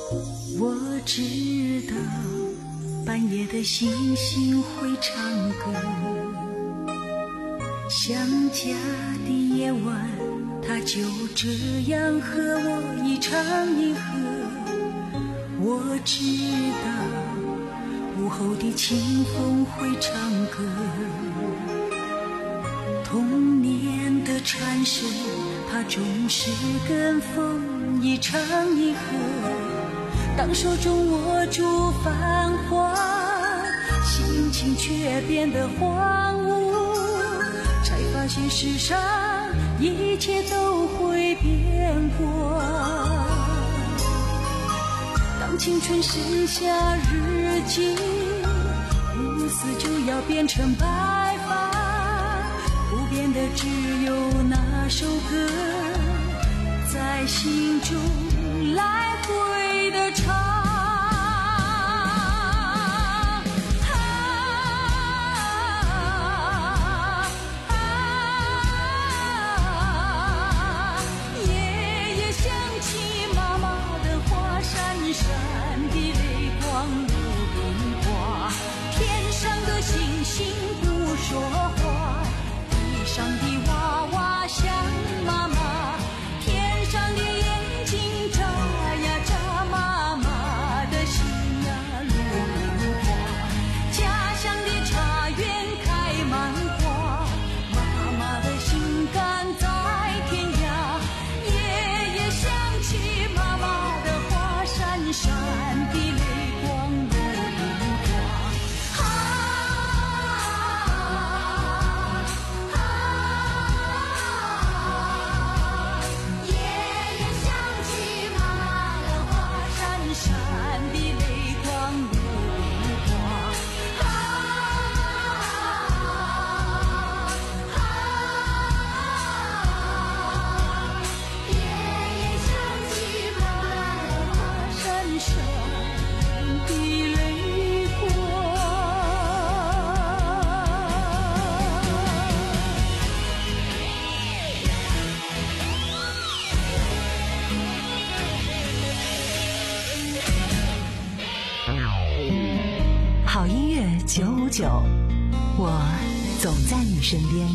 我知道半夜的星星会唱歌，想家的夜晚，它就这样和我一唱一和。我知道午后的清风会唱歌，童年的蝉声，它总是跟风一唱一和。当手中握住繁华，心情却变得荒芜，才发现世上一切都会变过。当青春剩下日记，乌丝就要变成白发，不变的只有那首歌，在心中来回的唱。说话，地上的娃娃像妈妈，天上的眼睛眨呀眨，妈妈的心呀如莲花，家乡的茶园开满花，妈妈的心肝在天涯，夜夜想起妈妈的话，闪闪的泪光如莲花。
好音乐九五九，我总在你身边。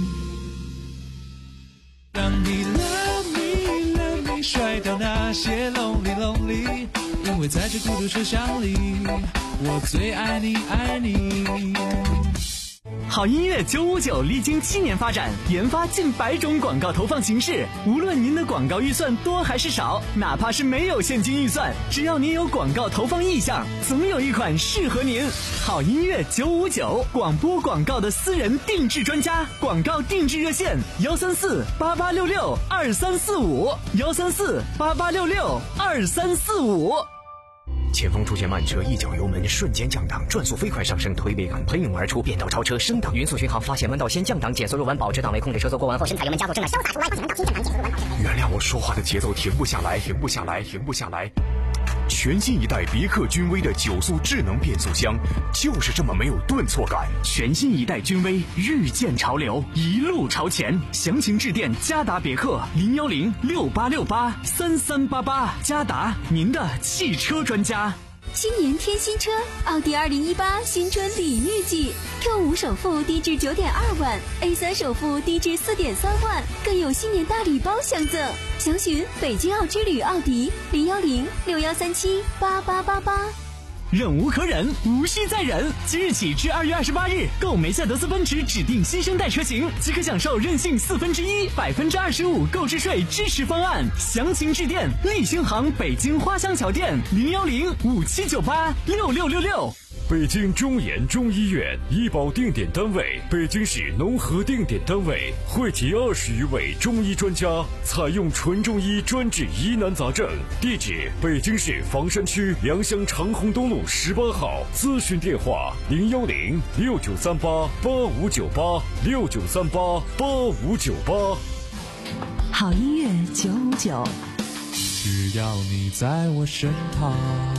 让你 love me love me 甩掉那些 lonely lonely， 因为在这孤独车厢里，我最爱你爱你。
好音乐九五九历经七年发展，研发近百种广告投放形式。无论您的广告预算多还是少，哪怕是没有现金预算，只要您有广告投放意向，总有一款适合您。好音乐九五九，广播广告的私人定制专家，广告定制热线：幺三四八八六六二三四五，幺三四八八六六二三四五。
前方出现慢车，一脚油门瞬间降档，转速飞快上升，推背感喷涌而出，变道超车升档，匀速巡航，发现弯道先降档，减速入弯，保持档位，控制车速过弯后，深踩油门加速，正的潇洒出弯，发现弯道先降档，减速入弯，保持。原谅我说话的节奏停不下来，停不下来，停不下来。全新一代别克君威的九速智能变速箱，就是这么没有顿挫感。
全新一代君威，遇见潮流，一路朝前。详情致电嘉达别克零幺零六八六八三三八八，嘉达，您的汽车专家。
新年添新车，奥迪二零一八新春礼遇季 ，Q 五首付低至九点二万 ，A 三首付低至四点三万，更有新年大礼包相赠。详询北京奥之旅奥迪零幺零六幺三七八八八八。
忍无可忍，无需再忍。即日起至二月二十八日，购梅赛德斯奔驰指定新生代车型，即可享受任性四分之一、百分之二十五购置税支持方案。详情致电立新行北京花乡桥店零幺零五七九八六六六六。
北京中研中医院医保定点单位，北京市农合定点单位，汇集二十余位中医专家，采用纯中医专治疑难杂症。地址：北京市房山区良乡长虹东路十八号。咨询电话：零幺零六九三八八五九八六九三八八五九八。
好音乐九五九，
只要你在我身旁。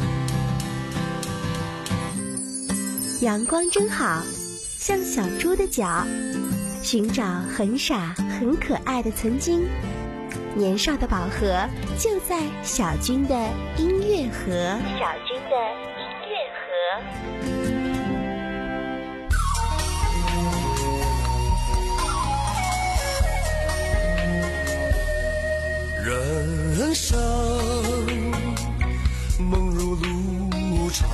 阳光真好，像小猪的脚，寻找很傻很可爱的曾经。 年少的宝盒就在小军的音乐盒。小军的音乐盒。
人生梦如路长，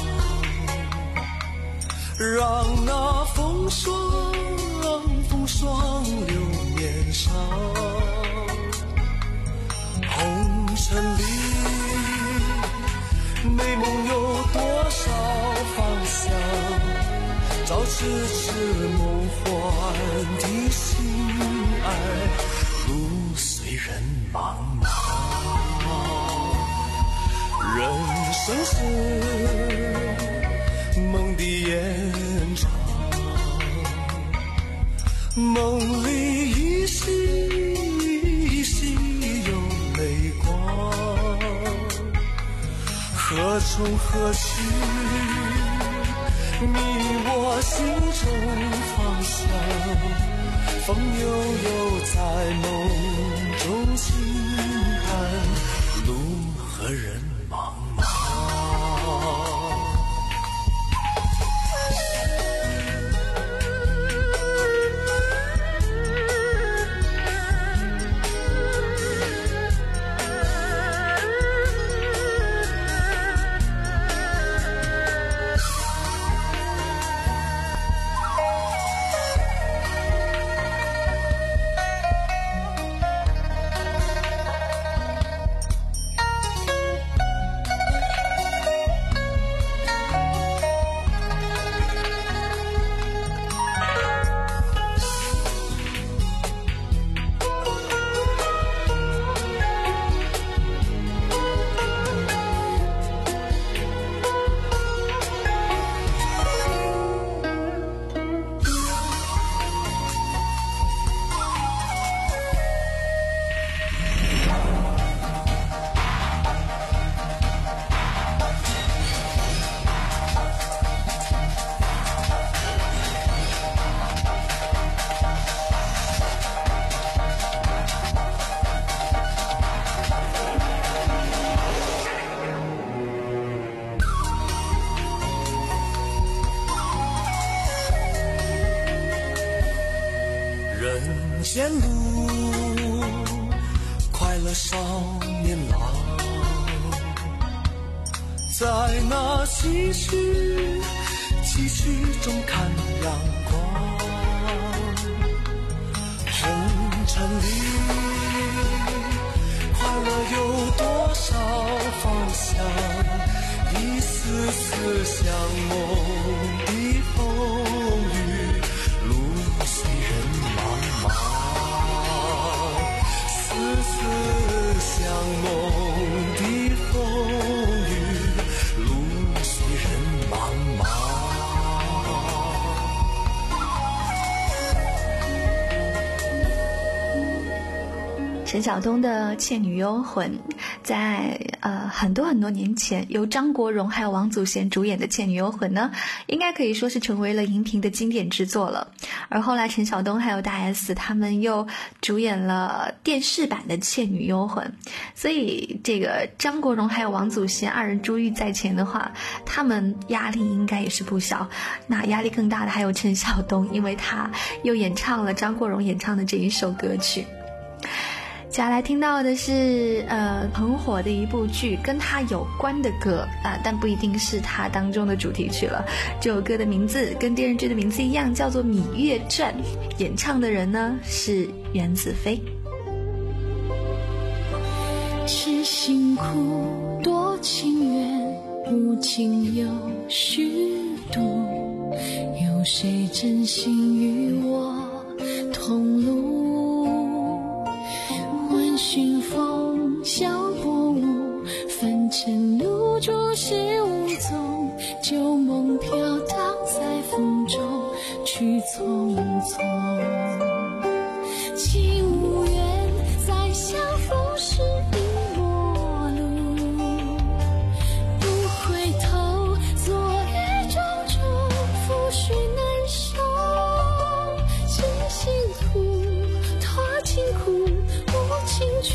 让那风霜风霜留面上。红尘里美梦有多少方向，照痴痴梦幻的心爱，路随人茫茫。人生是梦的延长，梦里依稀依稀有泪光，何从何去，你我心中方向，风悠悠在梦中轻叹，路和人茫茫。人间路，快乐少年郎，在那崎岖崎岖中看阳光。红尘里，快乐有多少方向？一丝丝像梦的风雨，路随人茫茫。丝丝像梦的风雨，路随人茫茫。
陈晓东的《倩女幽魂》在呃很多很多年前由张国荣还有王祖贤主演的《倩女幽魂》呢，应该可以说是成为了荧屏的经典之作了。而后来陈晓东还有大 S 他们又主演了电视版的《倩女幽魂》，所以这个张国荣还有王祖贤二人珠玉在前的话，他们压力应该也是不小。那压力更大的还有陈晓东，因为他又演唱了张国荣演唱的这一首歌曲。接下来听到的是呃很火的一部剧，跟他有关的歌啊、呃，但不一定是他当中的主题曲了。这首歌的名字跟电视剧的名字一样，叫做《芈月传》，演唱的人呢是袁子飞。
痴心苦，多情缘，无情有虚度，有谁真心与我同路？问寻风笑薄雾，凡尘露珠是无踪，旧梦飘荡在风中，去匆匆。情无缘，再相逢时已陌路，不回头，昨日种种，覆水难收。真心苦，多情苦，无情去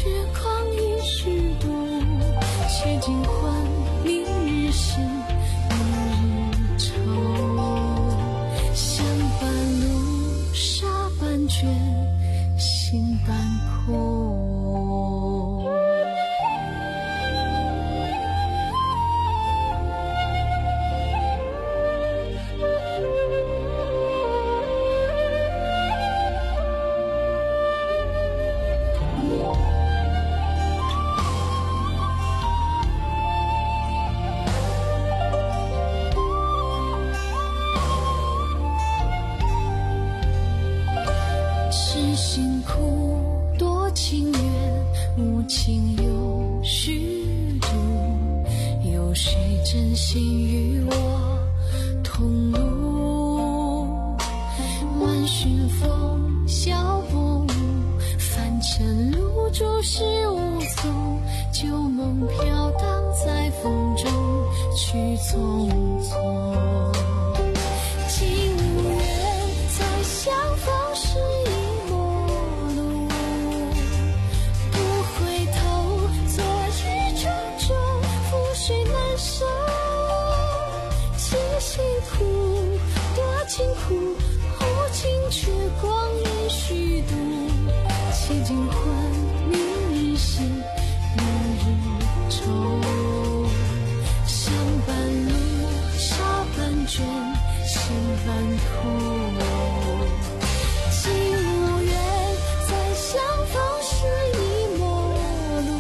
无情有虚度，有谁真心与我同路？万寻风笑不误，凡尘路诸事无踪，旧梦飘荡在风中去匆匆。情无缘再相逢是一陌路，不回头，昨日种种覆水难收。几辛苦多清苦，无情却光阴虚度。几经昏明日醒，明日愁。相伴路，沙般卷，心般苦。情无缘再相逢是一陌路，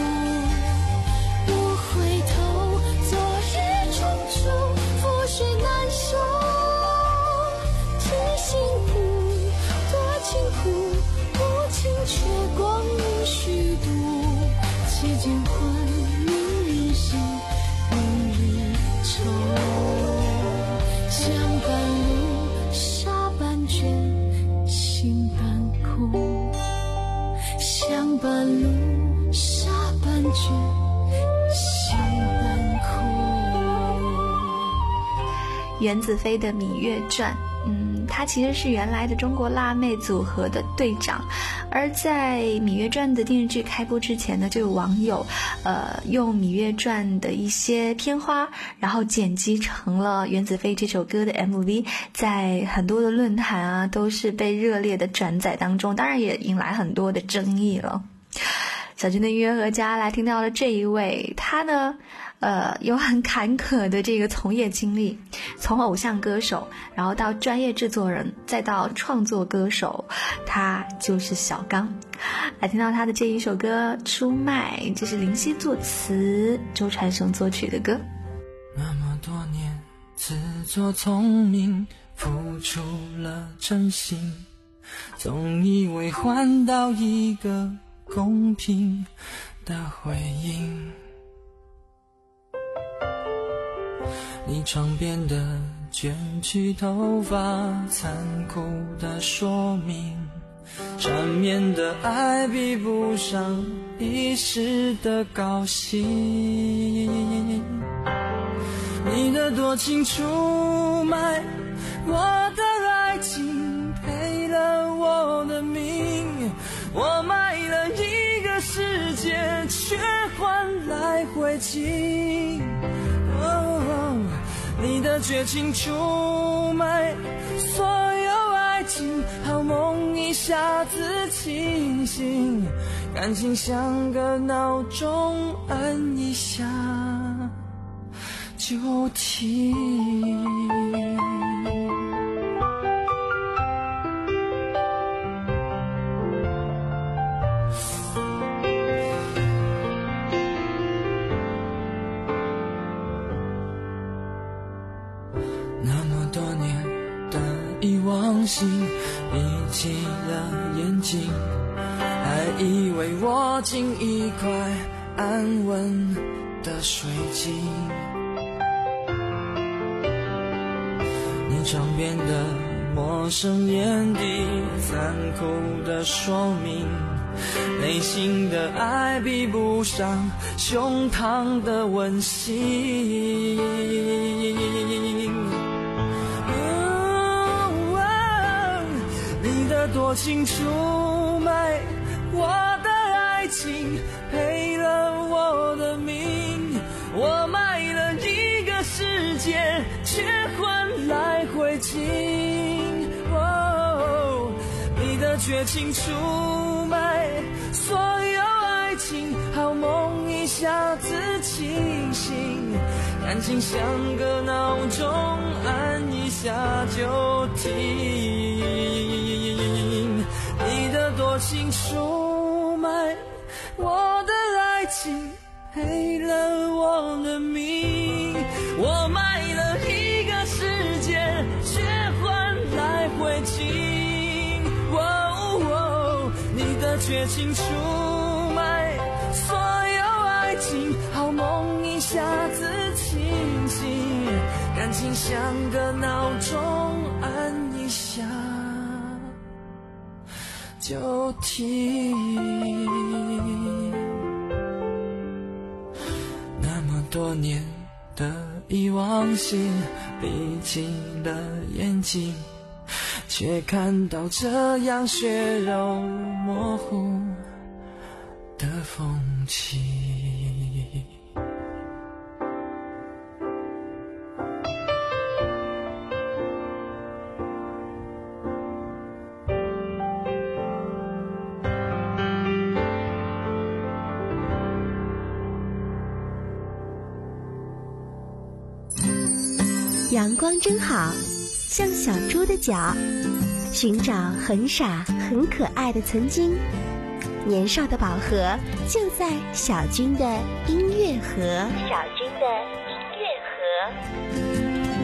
不回头，昨日种种覆水难收。几辛苦多清苦，无情却光阴虚度。几经昏明日醒，明日愁。相伴路，沙般卷，心般苦。相伴路，沙般卷，心般苦。
袁子飞的《芈月传》，嗯，他其实是原来的中国辣妹组合的队长。而在《芈月传》的电视剧开播之前呢，就有网友呃用《芈月传》的一些片花，然后剪辑成了袁子飞这首歌的 M V， 在很多的论坛啊都是被热烈的转载当中，当然也引来很多的争议了。小军的音乐合家来听到了这一位，他呢呃有很坎坷的这个从业经历，从偶像歌手，然后到专业制作人，再到创作歌手，他就是小刚。来听到他的这一首歌《出卖》，这是林夕作词，周传雄作曲的歌。
那么多年自作聪明，付出了真心，总以为换到一个公平的回应。你床边的卷曲头发，残酷的说明，缠绵的爱比不上一时的高兴。你的多情出卖我的爱情，赔了我的命，我卖了一个世界，却换来灰烬。哦，你的绝情出卖所有爱情，好梦一下子清醒，感情像个闹钟，按一下就停。遗忘性闭起了眼睛，还以为握紧一块安稳的水晶。你床边的陌生眼底，残酷的说明，内心的爱比不上胸膛的温馨。你的多情出卖我的爱情，赔了我的命，我卖了一个世界，却换来灰烬。哦，你的绝情出卖所有爱情，好梦一下子清醒，感情像个闹钟，按一下就停。你的多情出卖我的爱情，赔了我的命，我卖了一个世界，却换来灰烬。哦哦，你的绝情出卖
下子清醒，感情像个闹钟，按一下就停。那么多年的遗忘性，闭起了眼睛，却看到这样血肉模糊的风景。
阳光真好，像小猪的脚，寻找很傻很可爱的曾经。年少的宝盒就在小军的音乐盒。小军的音乐盒。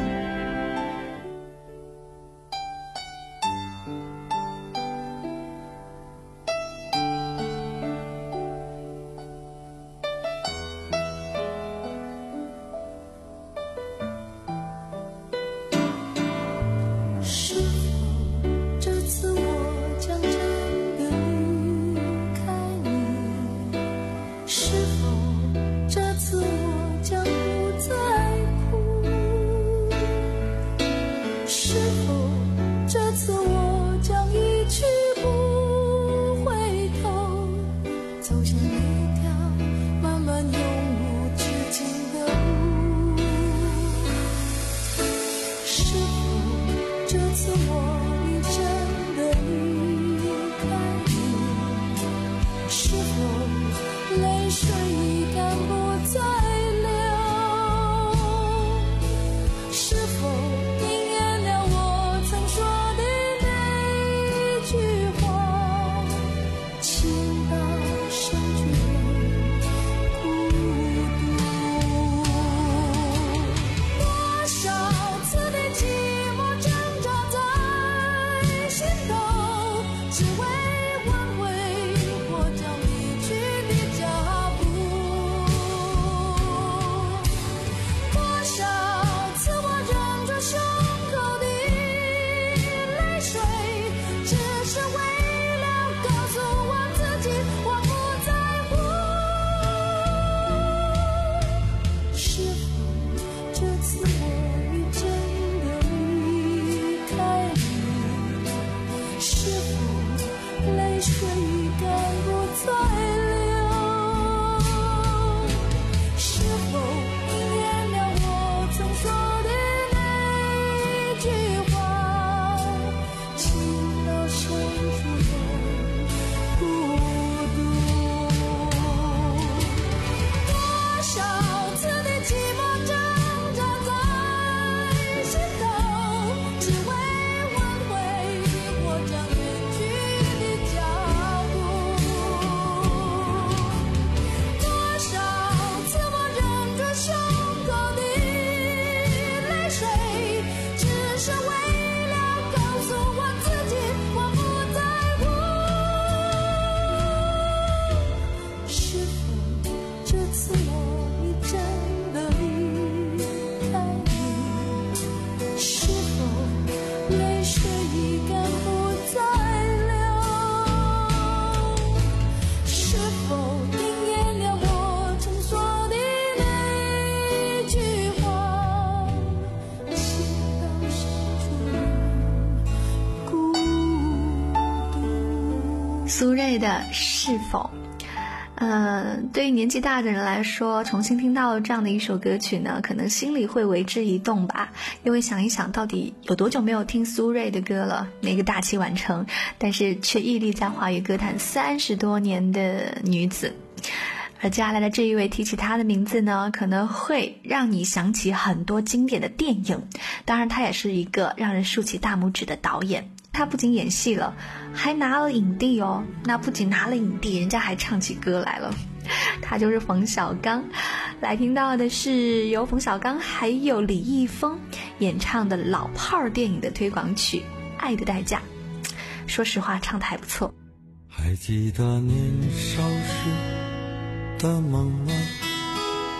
苏芮的《是否》。呃，对于年纪大的人来说，重新听到这样的一首歌曲呢，可能心里会为之一动吧。因为想一想，到底有多久没有听苏芮的歌了？那个大器晚成，但是却屹立在华语歌坛三十多年的女子。而接下来的这一位，提起她的名字呢，可能会让你想起很多经典的电影。当然，她也是一个让人竖起大拇指的导演。他不仅演戏了，还拿了影帝哦。那不仅拿了影帝，人家还唱起歌来了。他就是冯小刚。来听到的是由冯小刚还有李易峰演唱的老炮儿电影的推广曲《爱的代价》。说实话，唱得还不错。
还记得年少时的梦吗？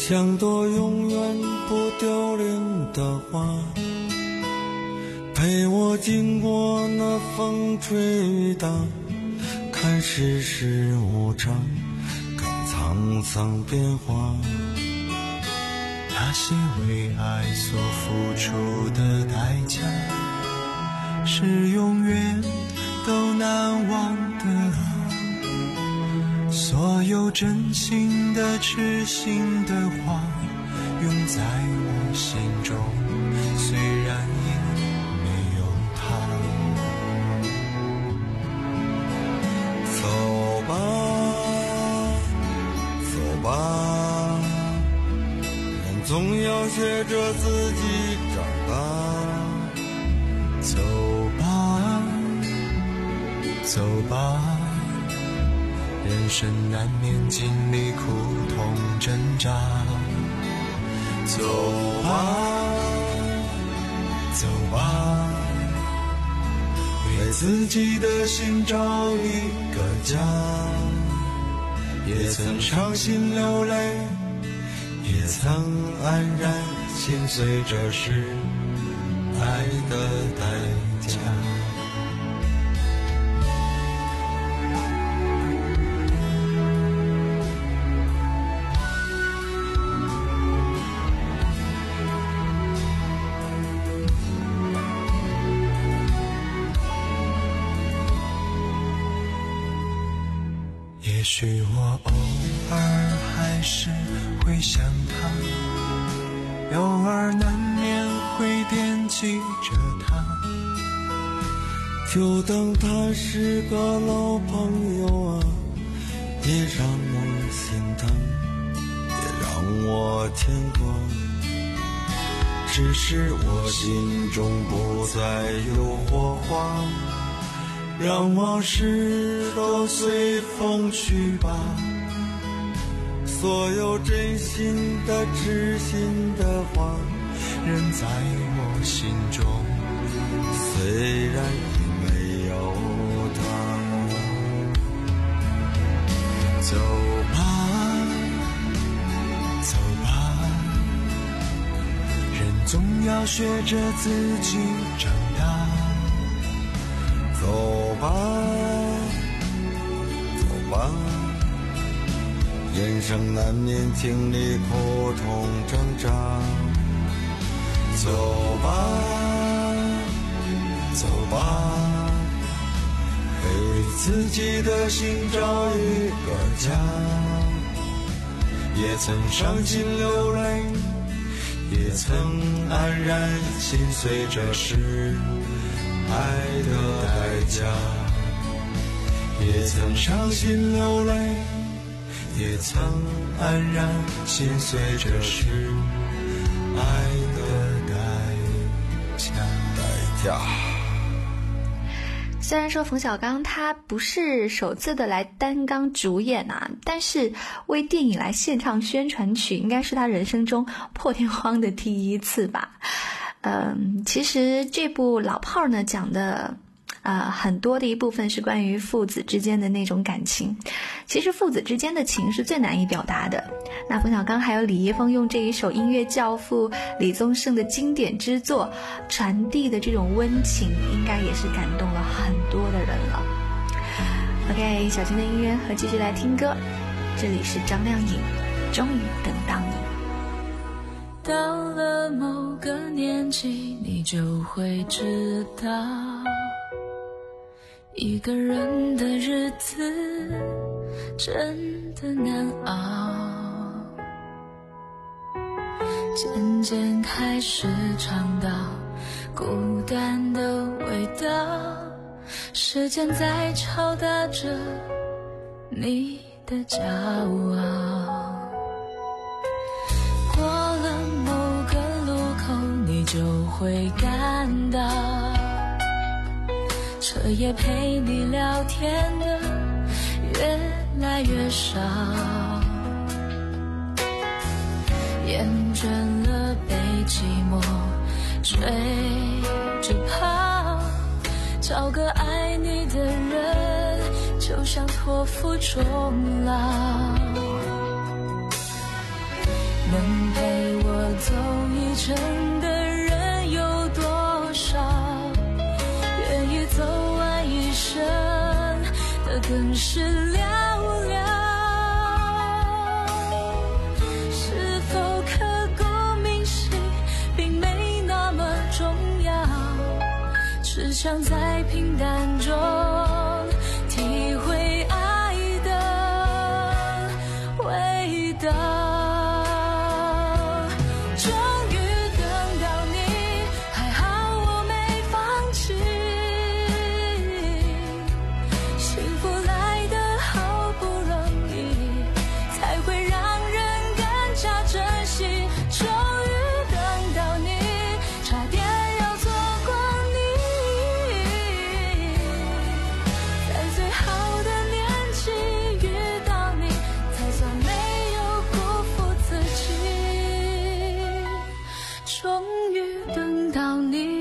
像朵永远不凋零的花，陪我经过那风吹雨打，看世事无常，看沧桑变化。
那些为爱所付出的代价，是永远都难忘的啊。所有真心的痴心的话，永在我心中，虽然已没有他。
走吧走吧，人总要学着自己长大。
走吧走吧，人生难免经历苦痛挣扎。走吧走吧，为自己的心找一个家。也曾伤心流泪，也曾黯然心碎，这是爱的代价。也许我偶尔还是会想他，偶尔难免会惦记着他，
就当他是个老朋友啊，也让我心疼，也让我牵挂。只是我心中不再有火花，让往事都随风去吧。所有真心的痴心的话，
仍在我心中，
虽然已没有他。
走吧走吧，人总要学着自己长大。
走吧走吧，人生难免经历苦痛挣扎。走吧走吧，为自己的心找一个家。也曾伤心流泪，也曾黯然心碎，这是爱的代价。也曾伤心流泪，也曾黯然心碎，这是爱的代价。代价。
虽然说冯小刚他不是首次的来担纲主演啊，但是为电影来献唱宣传曲，应该是他人生中破天荒的第一次吧。嗯，其实这部老炮儿呢，讲的呃，很多的一部分是关于父子之间的那种感情。其实父子之间的情是最难以表达的。那冯小刚还有李易峰用这一首音乐教父李宗盛的经典之作传递的这种温情，应该也是感动了很多的人了。OK， 小军的音乐和继续来听歌，这里是张靓颖，终于等到你。
到了某个年纪，你就会知道，一个人的日子真的难熬，渐渐开始尝到孤单的味道，时间在敲打着你的骄傲，过了某个路口，你就会感到彻夜陪你聊天的越来越少，厌倦了被寂寞追着跑，找个爱你的人就像托付终老，
能陪我走一程的人有多少？愿意走完一生的更是寥寥。是否刻骨铭心并没那么重要，只想在平淡中体会爱的味道。终于等到你，还好我没放弃。幸福来得好不容易，才会让人更加珍惜。终于等到你，差点要错过你。在最好的年纪遇到你，才算没有辜负自己。终于等到你。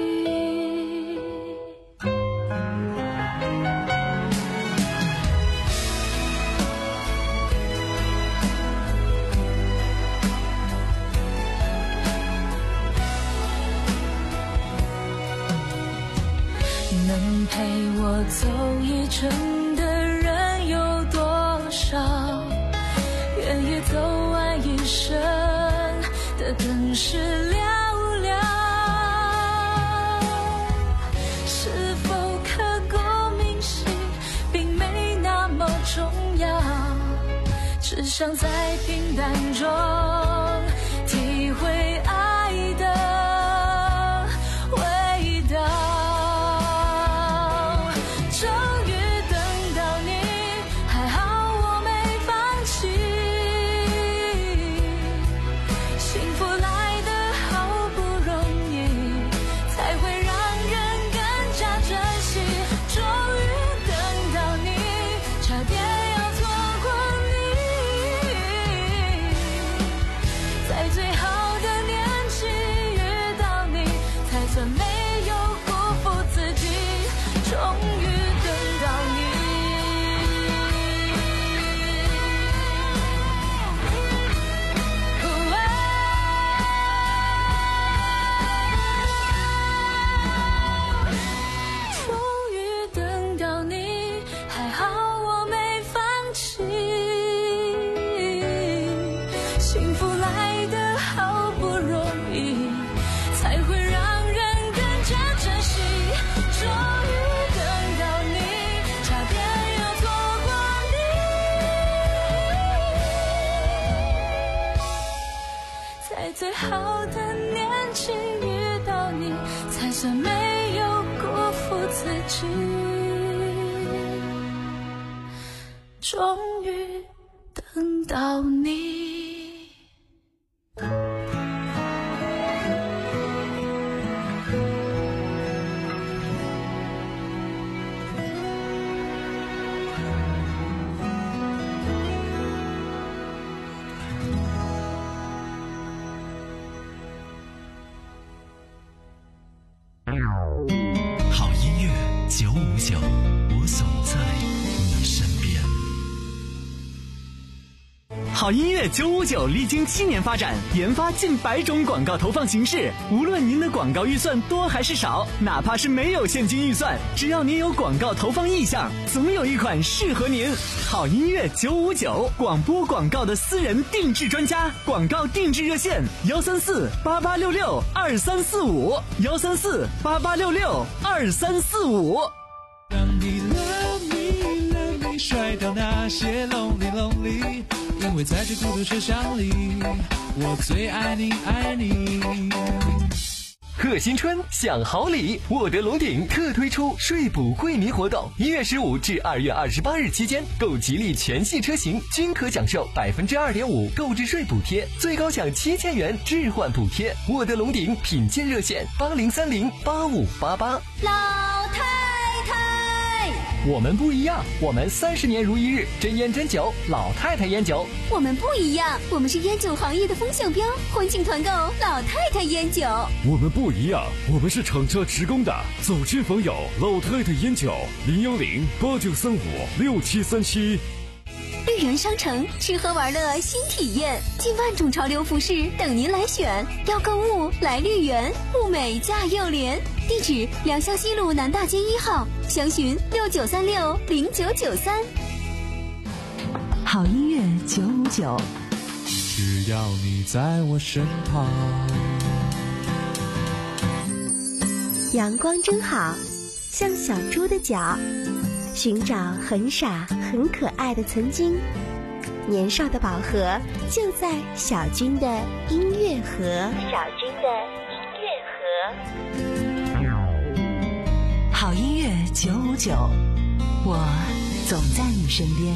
能陪我走一程的人有多少？愿意走完一生的更是寥寥。是否刻骨铭心并没那么重要，只想在平淡中体会爱的味道。终于等到你，还好我没放弃。幸福来得好不容易，才会让人更加珍惜。终于等到你，差点要错过你。在最好的年纪遇到你，才算没有辜负自己。终于等到你。终于等到你，还好我没放弃。幸福来得好不容易，才会让人更加珍惜。终于等到你，差点要错过你。在最好的年纪遇到你，才算没有辜负自己。终于等到你。
好音乐九五九，我总在你身边。
好音乐九五九历经七年发展，研发近百种广告投放形式。无论您的广告预算多还是少，哪怕是没有现金预算，只要您有广告投放意向，总有一款适合您。好音乐九五九，广播广告的私人定制专家，广告定制热线：幺三四八八六六二三四五，幺三四八八六六二三四五。
让你 love me love me 甩掉那些 lonely lonely， 因为在这孤独车厢里，我最爱你爱你。
贺新春享好礼，沃德龙鼎特推出税补惠民活动，一月十五至二月二十八日期间，购吉利全系车型均可享受百分之二点五购置税补贴，最高享七千元置换补贴。沃德龙鼎品鉴热线：八零三零八五八八。
老太太，
我们不一样，我们三十年如一日，真烟真酒，老太太烟酒。
我们不一样，我们是烟酒行业的风向标，欢庆团购老太太烟酒。
我们不一样，我们是厂家职工的，走亲访友，老太太烟酒，零幺零八九三五六七三七。
绿园商城吃喝玩乐新体验，近万种潮流服饰等您来选。要购物来绿园，物美价又廉。地址：良乡西路南大街一号，详询六九三六零九九三。
好音乐九五九，
只要你在我身旁。
阳光真好，像小猪的脚，寻找很傻很可爱的曾经。年少的宝盒就在小军的音乐盒。小军的音乐盒。
好音乐九五九，我总在你身边。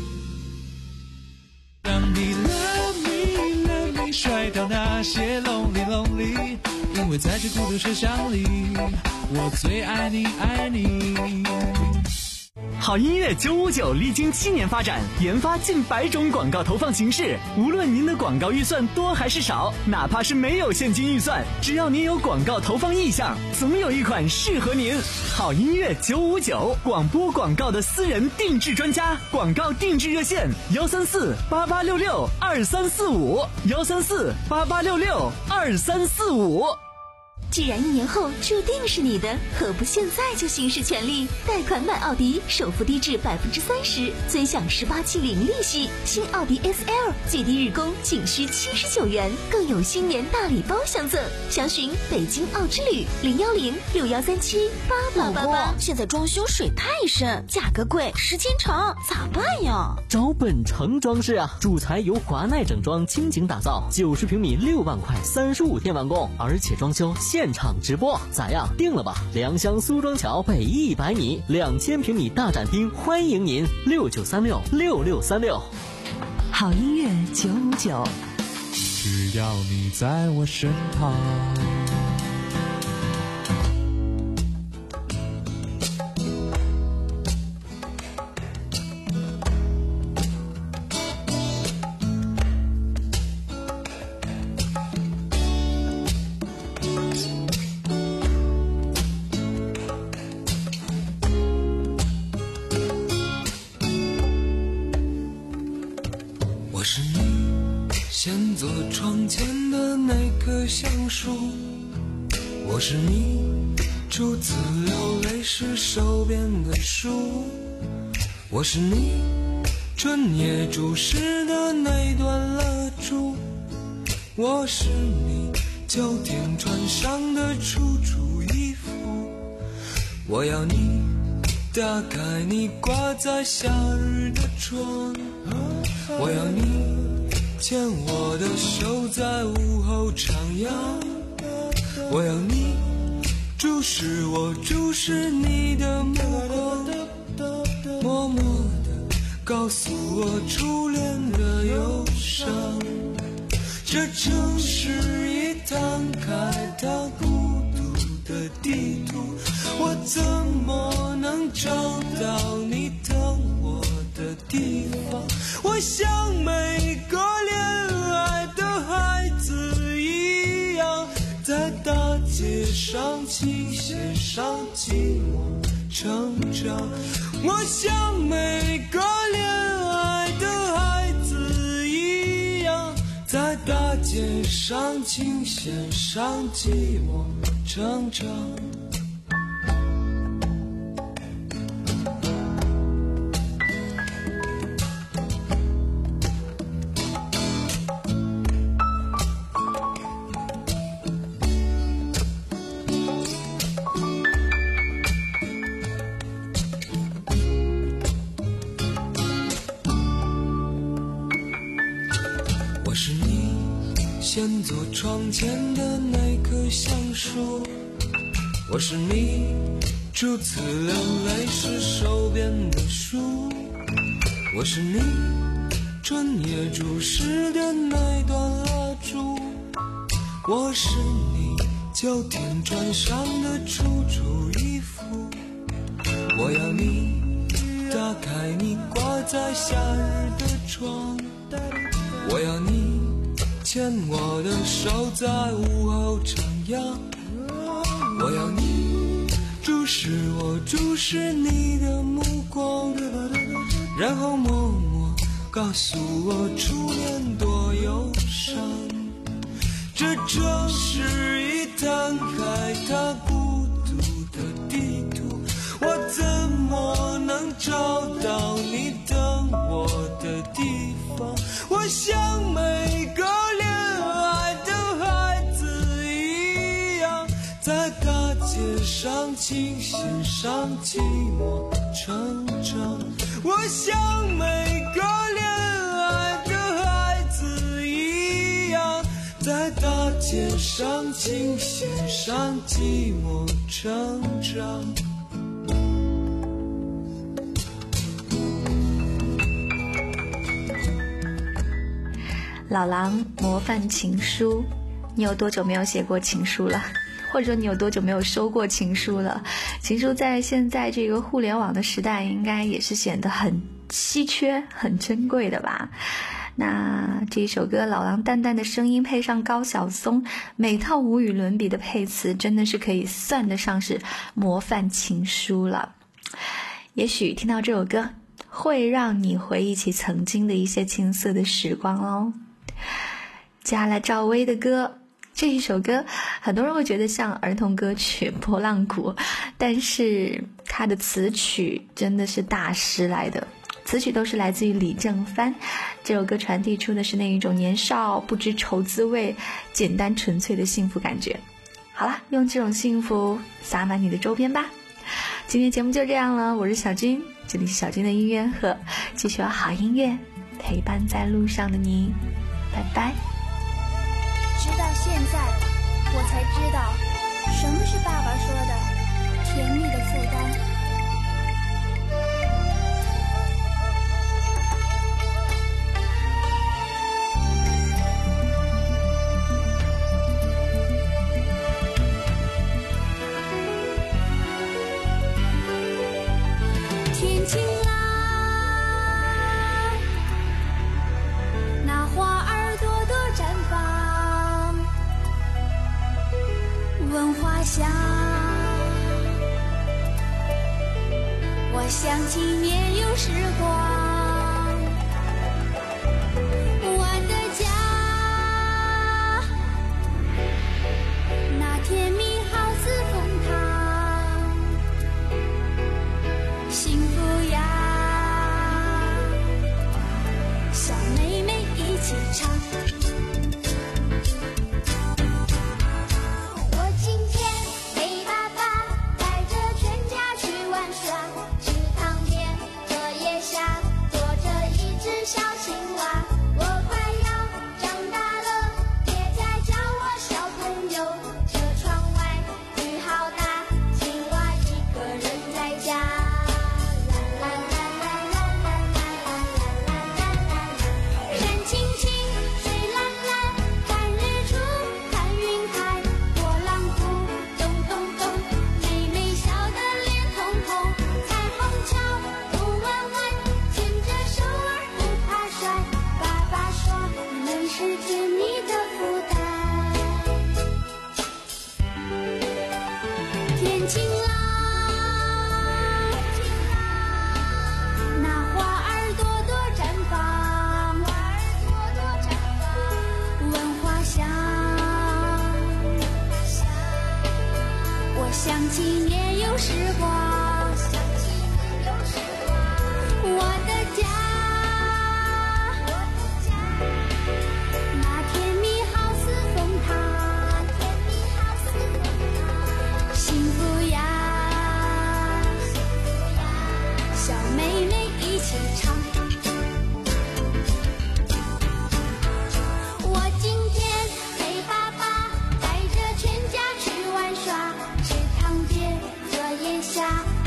让你 love me love me 甩掉那些 lonely lonely， 因为在这孤独车厢里，我最爱你爱你。
好音乐九五九历经七年发展，研发近百种广告投放形式。无论您的广告预算多还是少，哪怕是没有现金预算，只要您有广告投放意向，总有一款适合您。好音乐九五九，广播广告的私人定制专家，广告定制热线：幺三四八八六六二三四五，幺三四八八六六二三四五。
既然一年后注定是你的，何不现在就行使权利？贷款买奥迪，首付低至百分之三十，尊享十八期零利息。新奥迪 S L 最低日供仅需七十九元，更有新年大礼包相赠。详询北京奥之旅零幺零六幺三七八八八八。
现在装修水太深，价格贵，时间长，咋办呀？
找本城装饰啊！主材由华奈整装倾情打造，九十平米六万块，三十五天完工，而且装修现场直播，咋样？定了吧！良乡苏庄桥北一百米，两千平米大展厅，欢迎您！六九三六六六三六。
好音乐九五九，
只要你在我身旁。先坐窗前的那棵橡树，我是你初次流泪时手边的书，我是你春夜注视的那段蜡烛，我是你秋天穿上的楚楚衣服，我要你打开你挂在夏日的窗，我要你牵我的手在午后徜徉，我要你注视我注视你的目光，默默地告诉我初恋的忧伤。这城市已摊开它孤独的地图，我怎么能找到你等我的地方？我像每个恋爱的孩子一样，在大街上倾斜上寂寞成长。我像每个恋爱的孩子一样，在大街上倾斜上寂寞成长。先坐窗前的那棵橡树，我是你初次流泪时手边的书，我是你春夜注视的那段蜡烛，我是你秋天穿上的楚楚衣服，我要你打开你挂在夏日的窗，我要你牵我的手在午后徜徉，我要你注视我注视你的目光，然后默默告诉我初恋多忧伤。这城市一摊开它孤独的地图，我怎么能找到你等我的地方？我像每个恋爱的孩子一样，在大街上琴弦上寂寞成长。我像每个恋爱的孩子一样，在大街上琴弦上寂寞成长。
老狼模范情书，你有多久没有写过情书了？或者你有多久没有收过情书了？情书在现在这个互联网的时代，应该也是显得很稀缺、很珍贵的吧。那这一首歌，老狼淡淡的声音配上高晓松每套无与伦比的配词，真的是可以算得上是模范情书了。也许听到这首歌，会让你回忆起曾经的一些青涩的时光哦。接下来赵薇的歌，这一首歌很多人会觉得像儿童歌曲拨浪鼓，但是它的词曲真的是大师来的，词曲都是来自于李正帆。这首歌传递出的是那一种年少不知愁滋味、简单纯粹的幸福感觉。好了，用这种幸福洒满你的周边吧。今天节目就这样了，我是小军，这里是小军的音乐盒，继续有好音乐陪伴在路上的你，拜拜。
直到现在，我才知道什么是爸爸说的甜蜜的负担。天晴啦，那花儿朵朵绽放，闻花香，我想起年幼时光，我的家，那甜蜜好似蜂糖，幸福呀，小妹妹一起唱。我今天陪爸爸带着全家去玩耍，池塘边荷叶下坐着一只小青蛙。我快要长大了，别再叫我小朋友，车窗外雨好大，青蛙一个人在家。山青青，水蓝蓝，看日出，看云海，波浪鼓，咚咚咚，妹妹笑得脸通红。彩虹桥，路弯弯，牵着手儿不怕摔。爸爸说，你们是甜蜜的负担。天晴啦，那花儿朵朵绽放，闻花香，我想起年幼时光，我的家，那甜蜜好似蜂糖，幸福呀，小妹妹一起唱。我今天陪爸爸带着全家去玩耍，池塘边荷叶下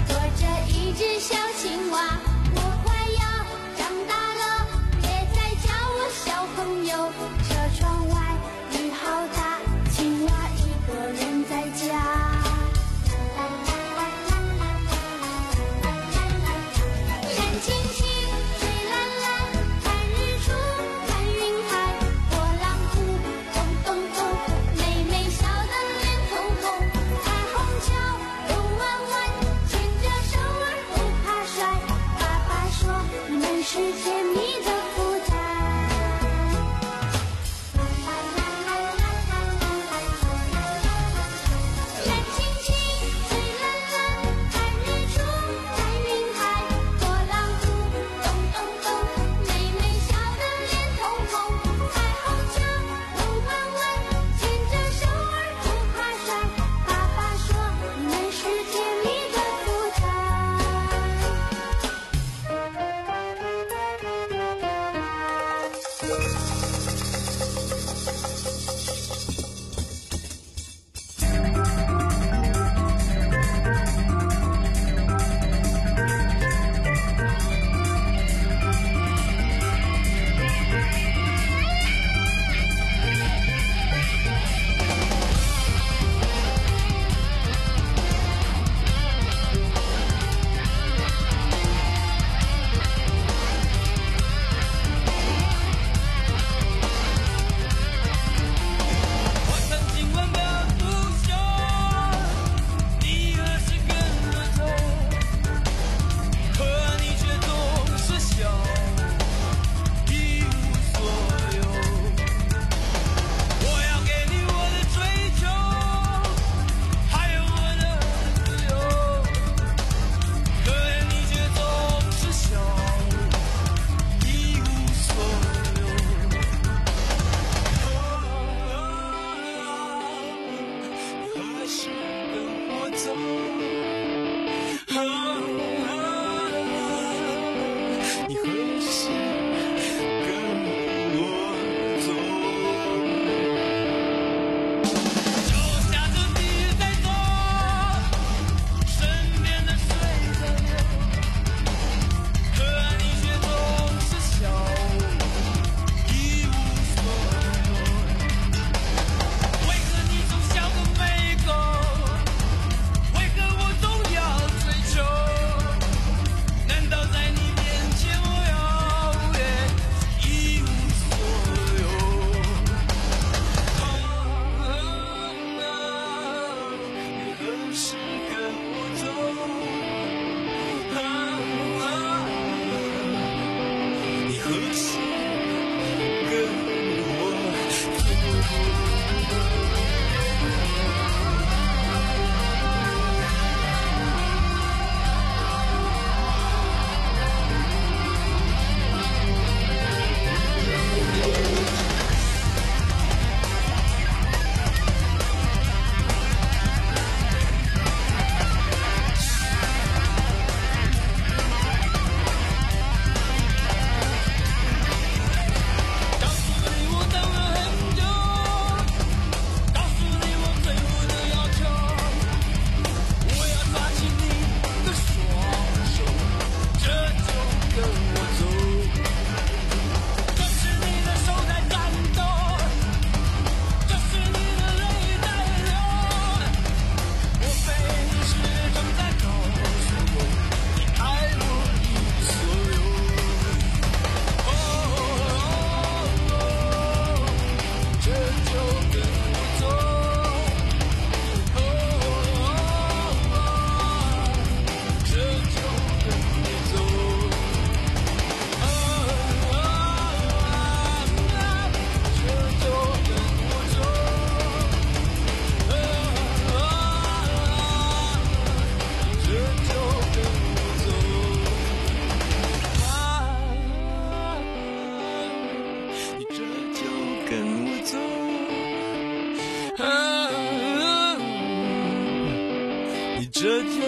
这就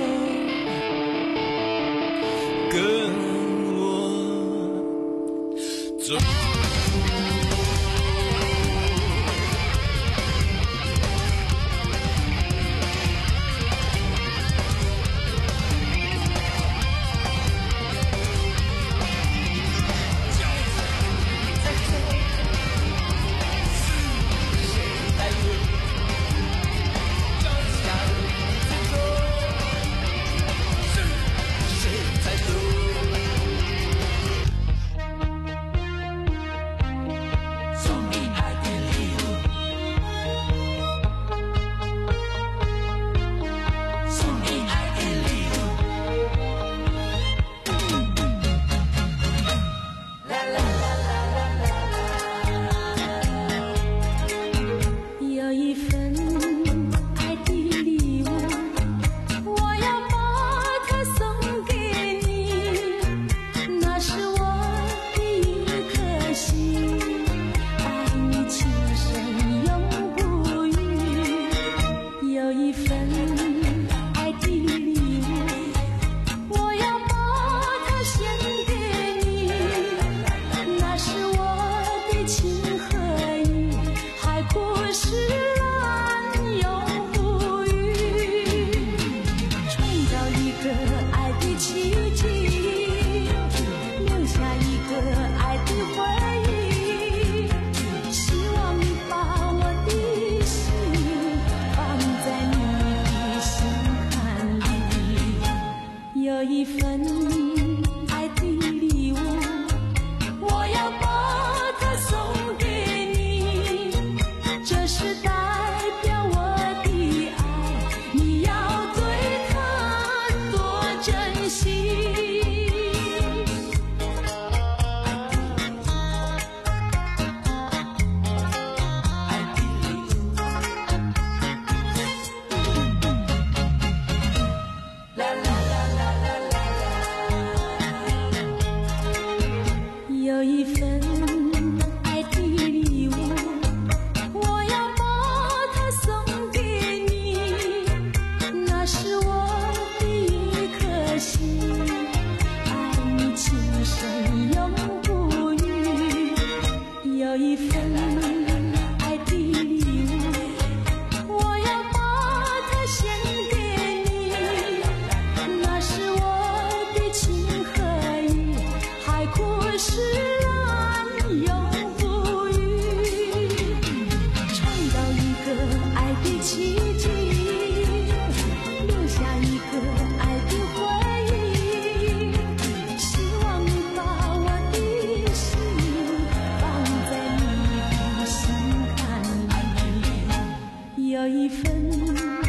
跟我走。
有一份爱的礼物，我要把它送给你，这是代表我的爱，你要对它多珍惜。有一份爱的礼物，我要把它送给你，那是我的一颗心，爱你情深永不渝。有一份爱的礼物，我要把它献给你，那是我的情和义，海枯石烂永不渝，创造一个爱的奇迹，留下一个爱的回忆，希望你把我的心放在你的心坎里。有一份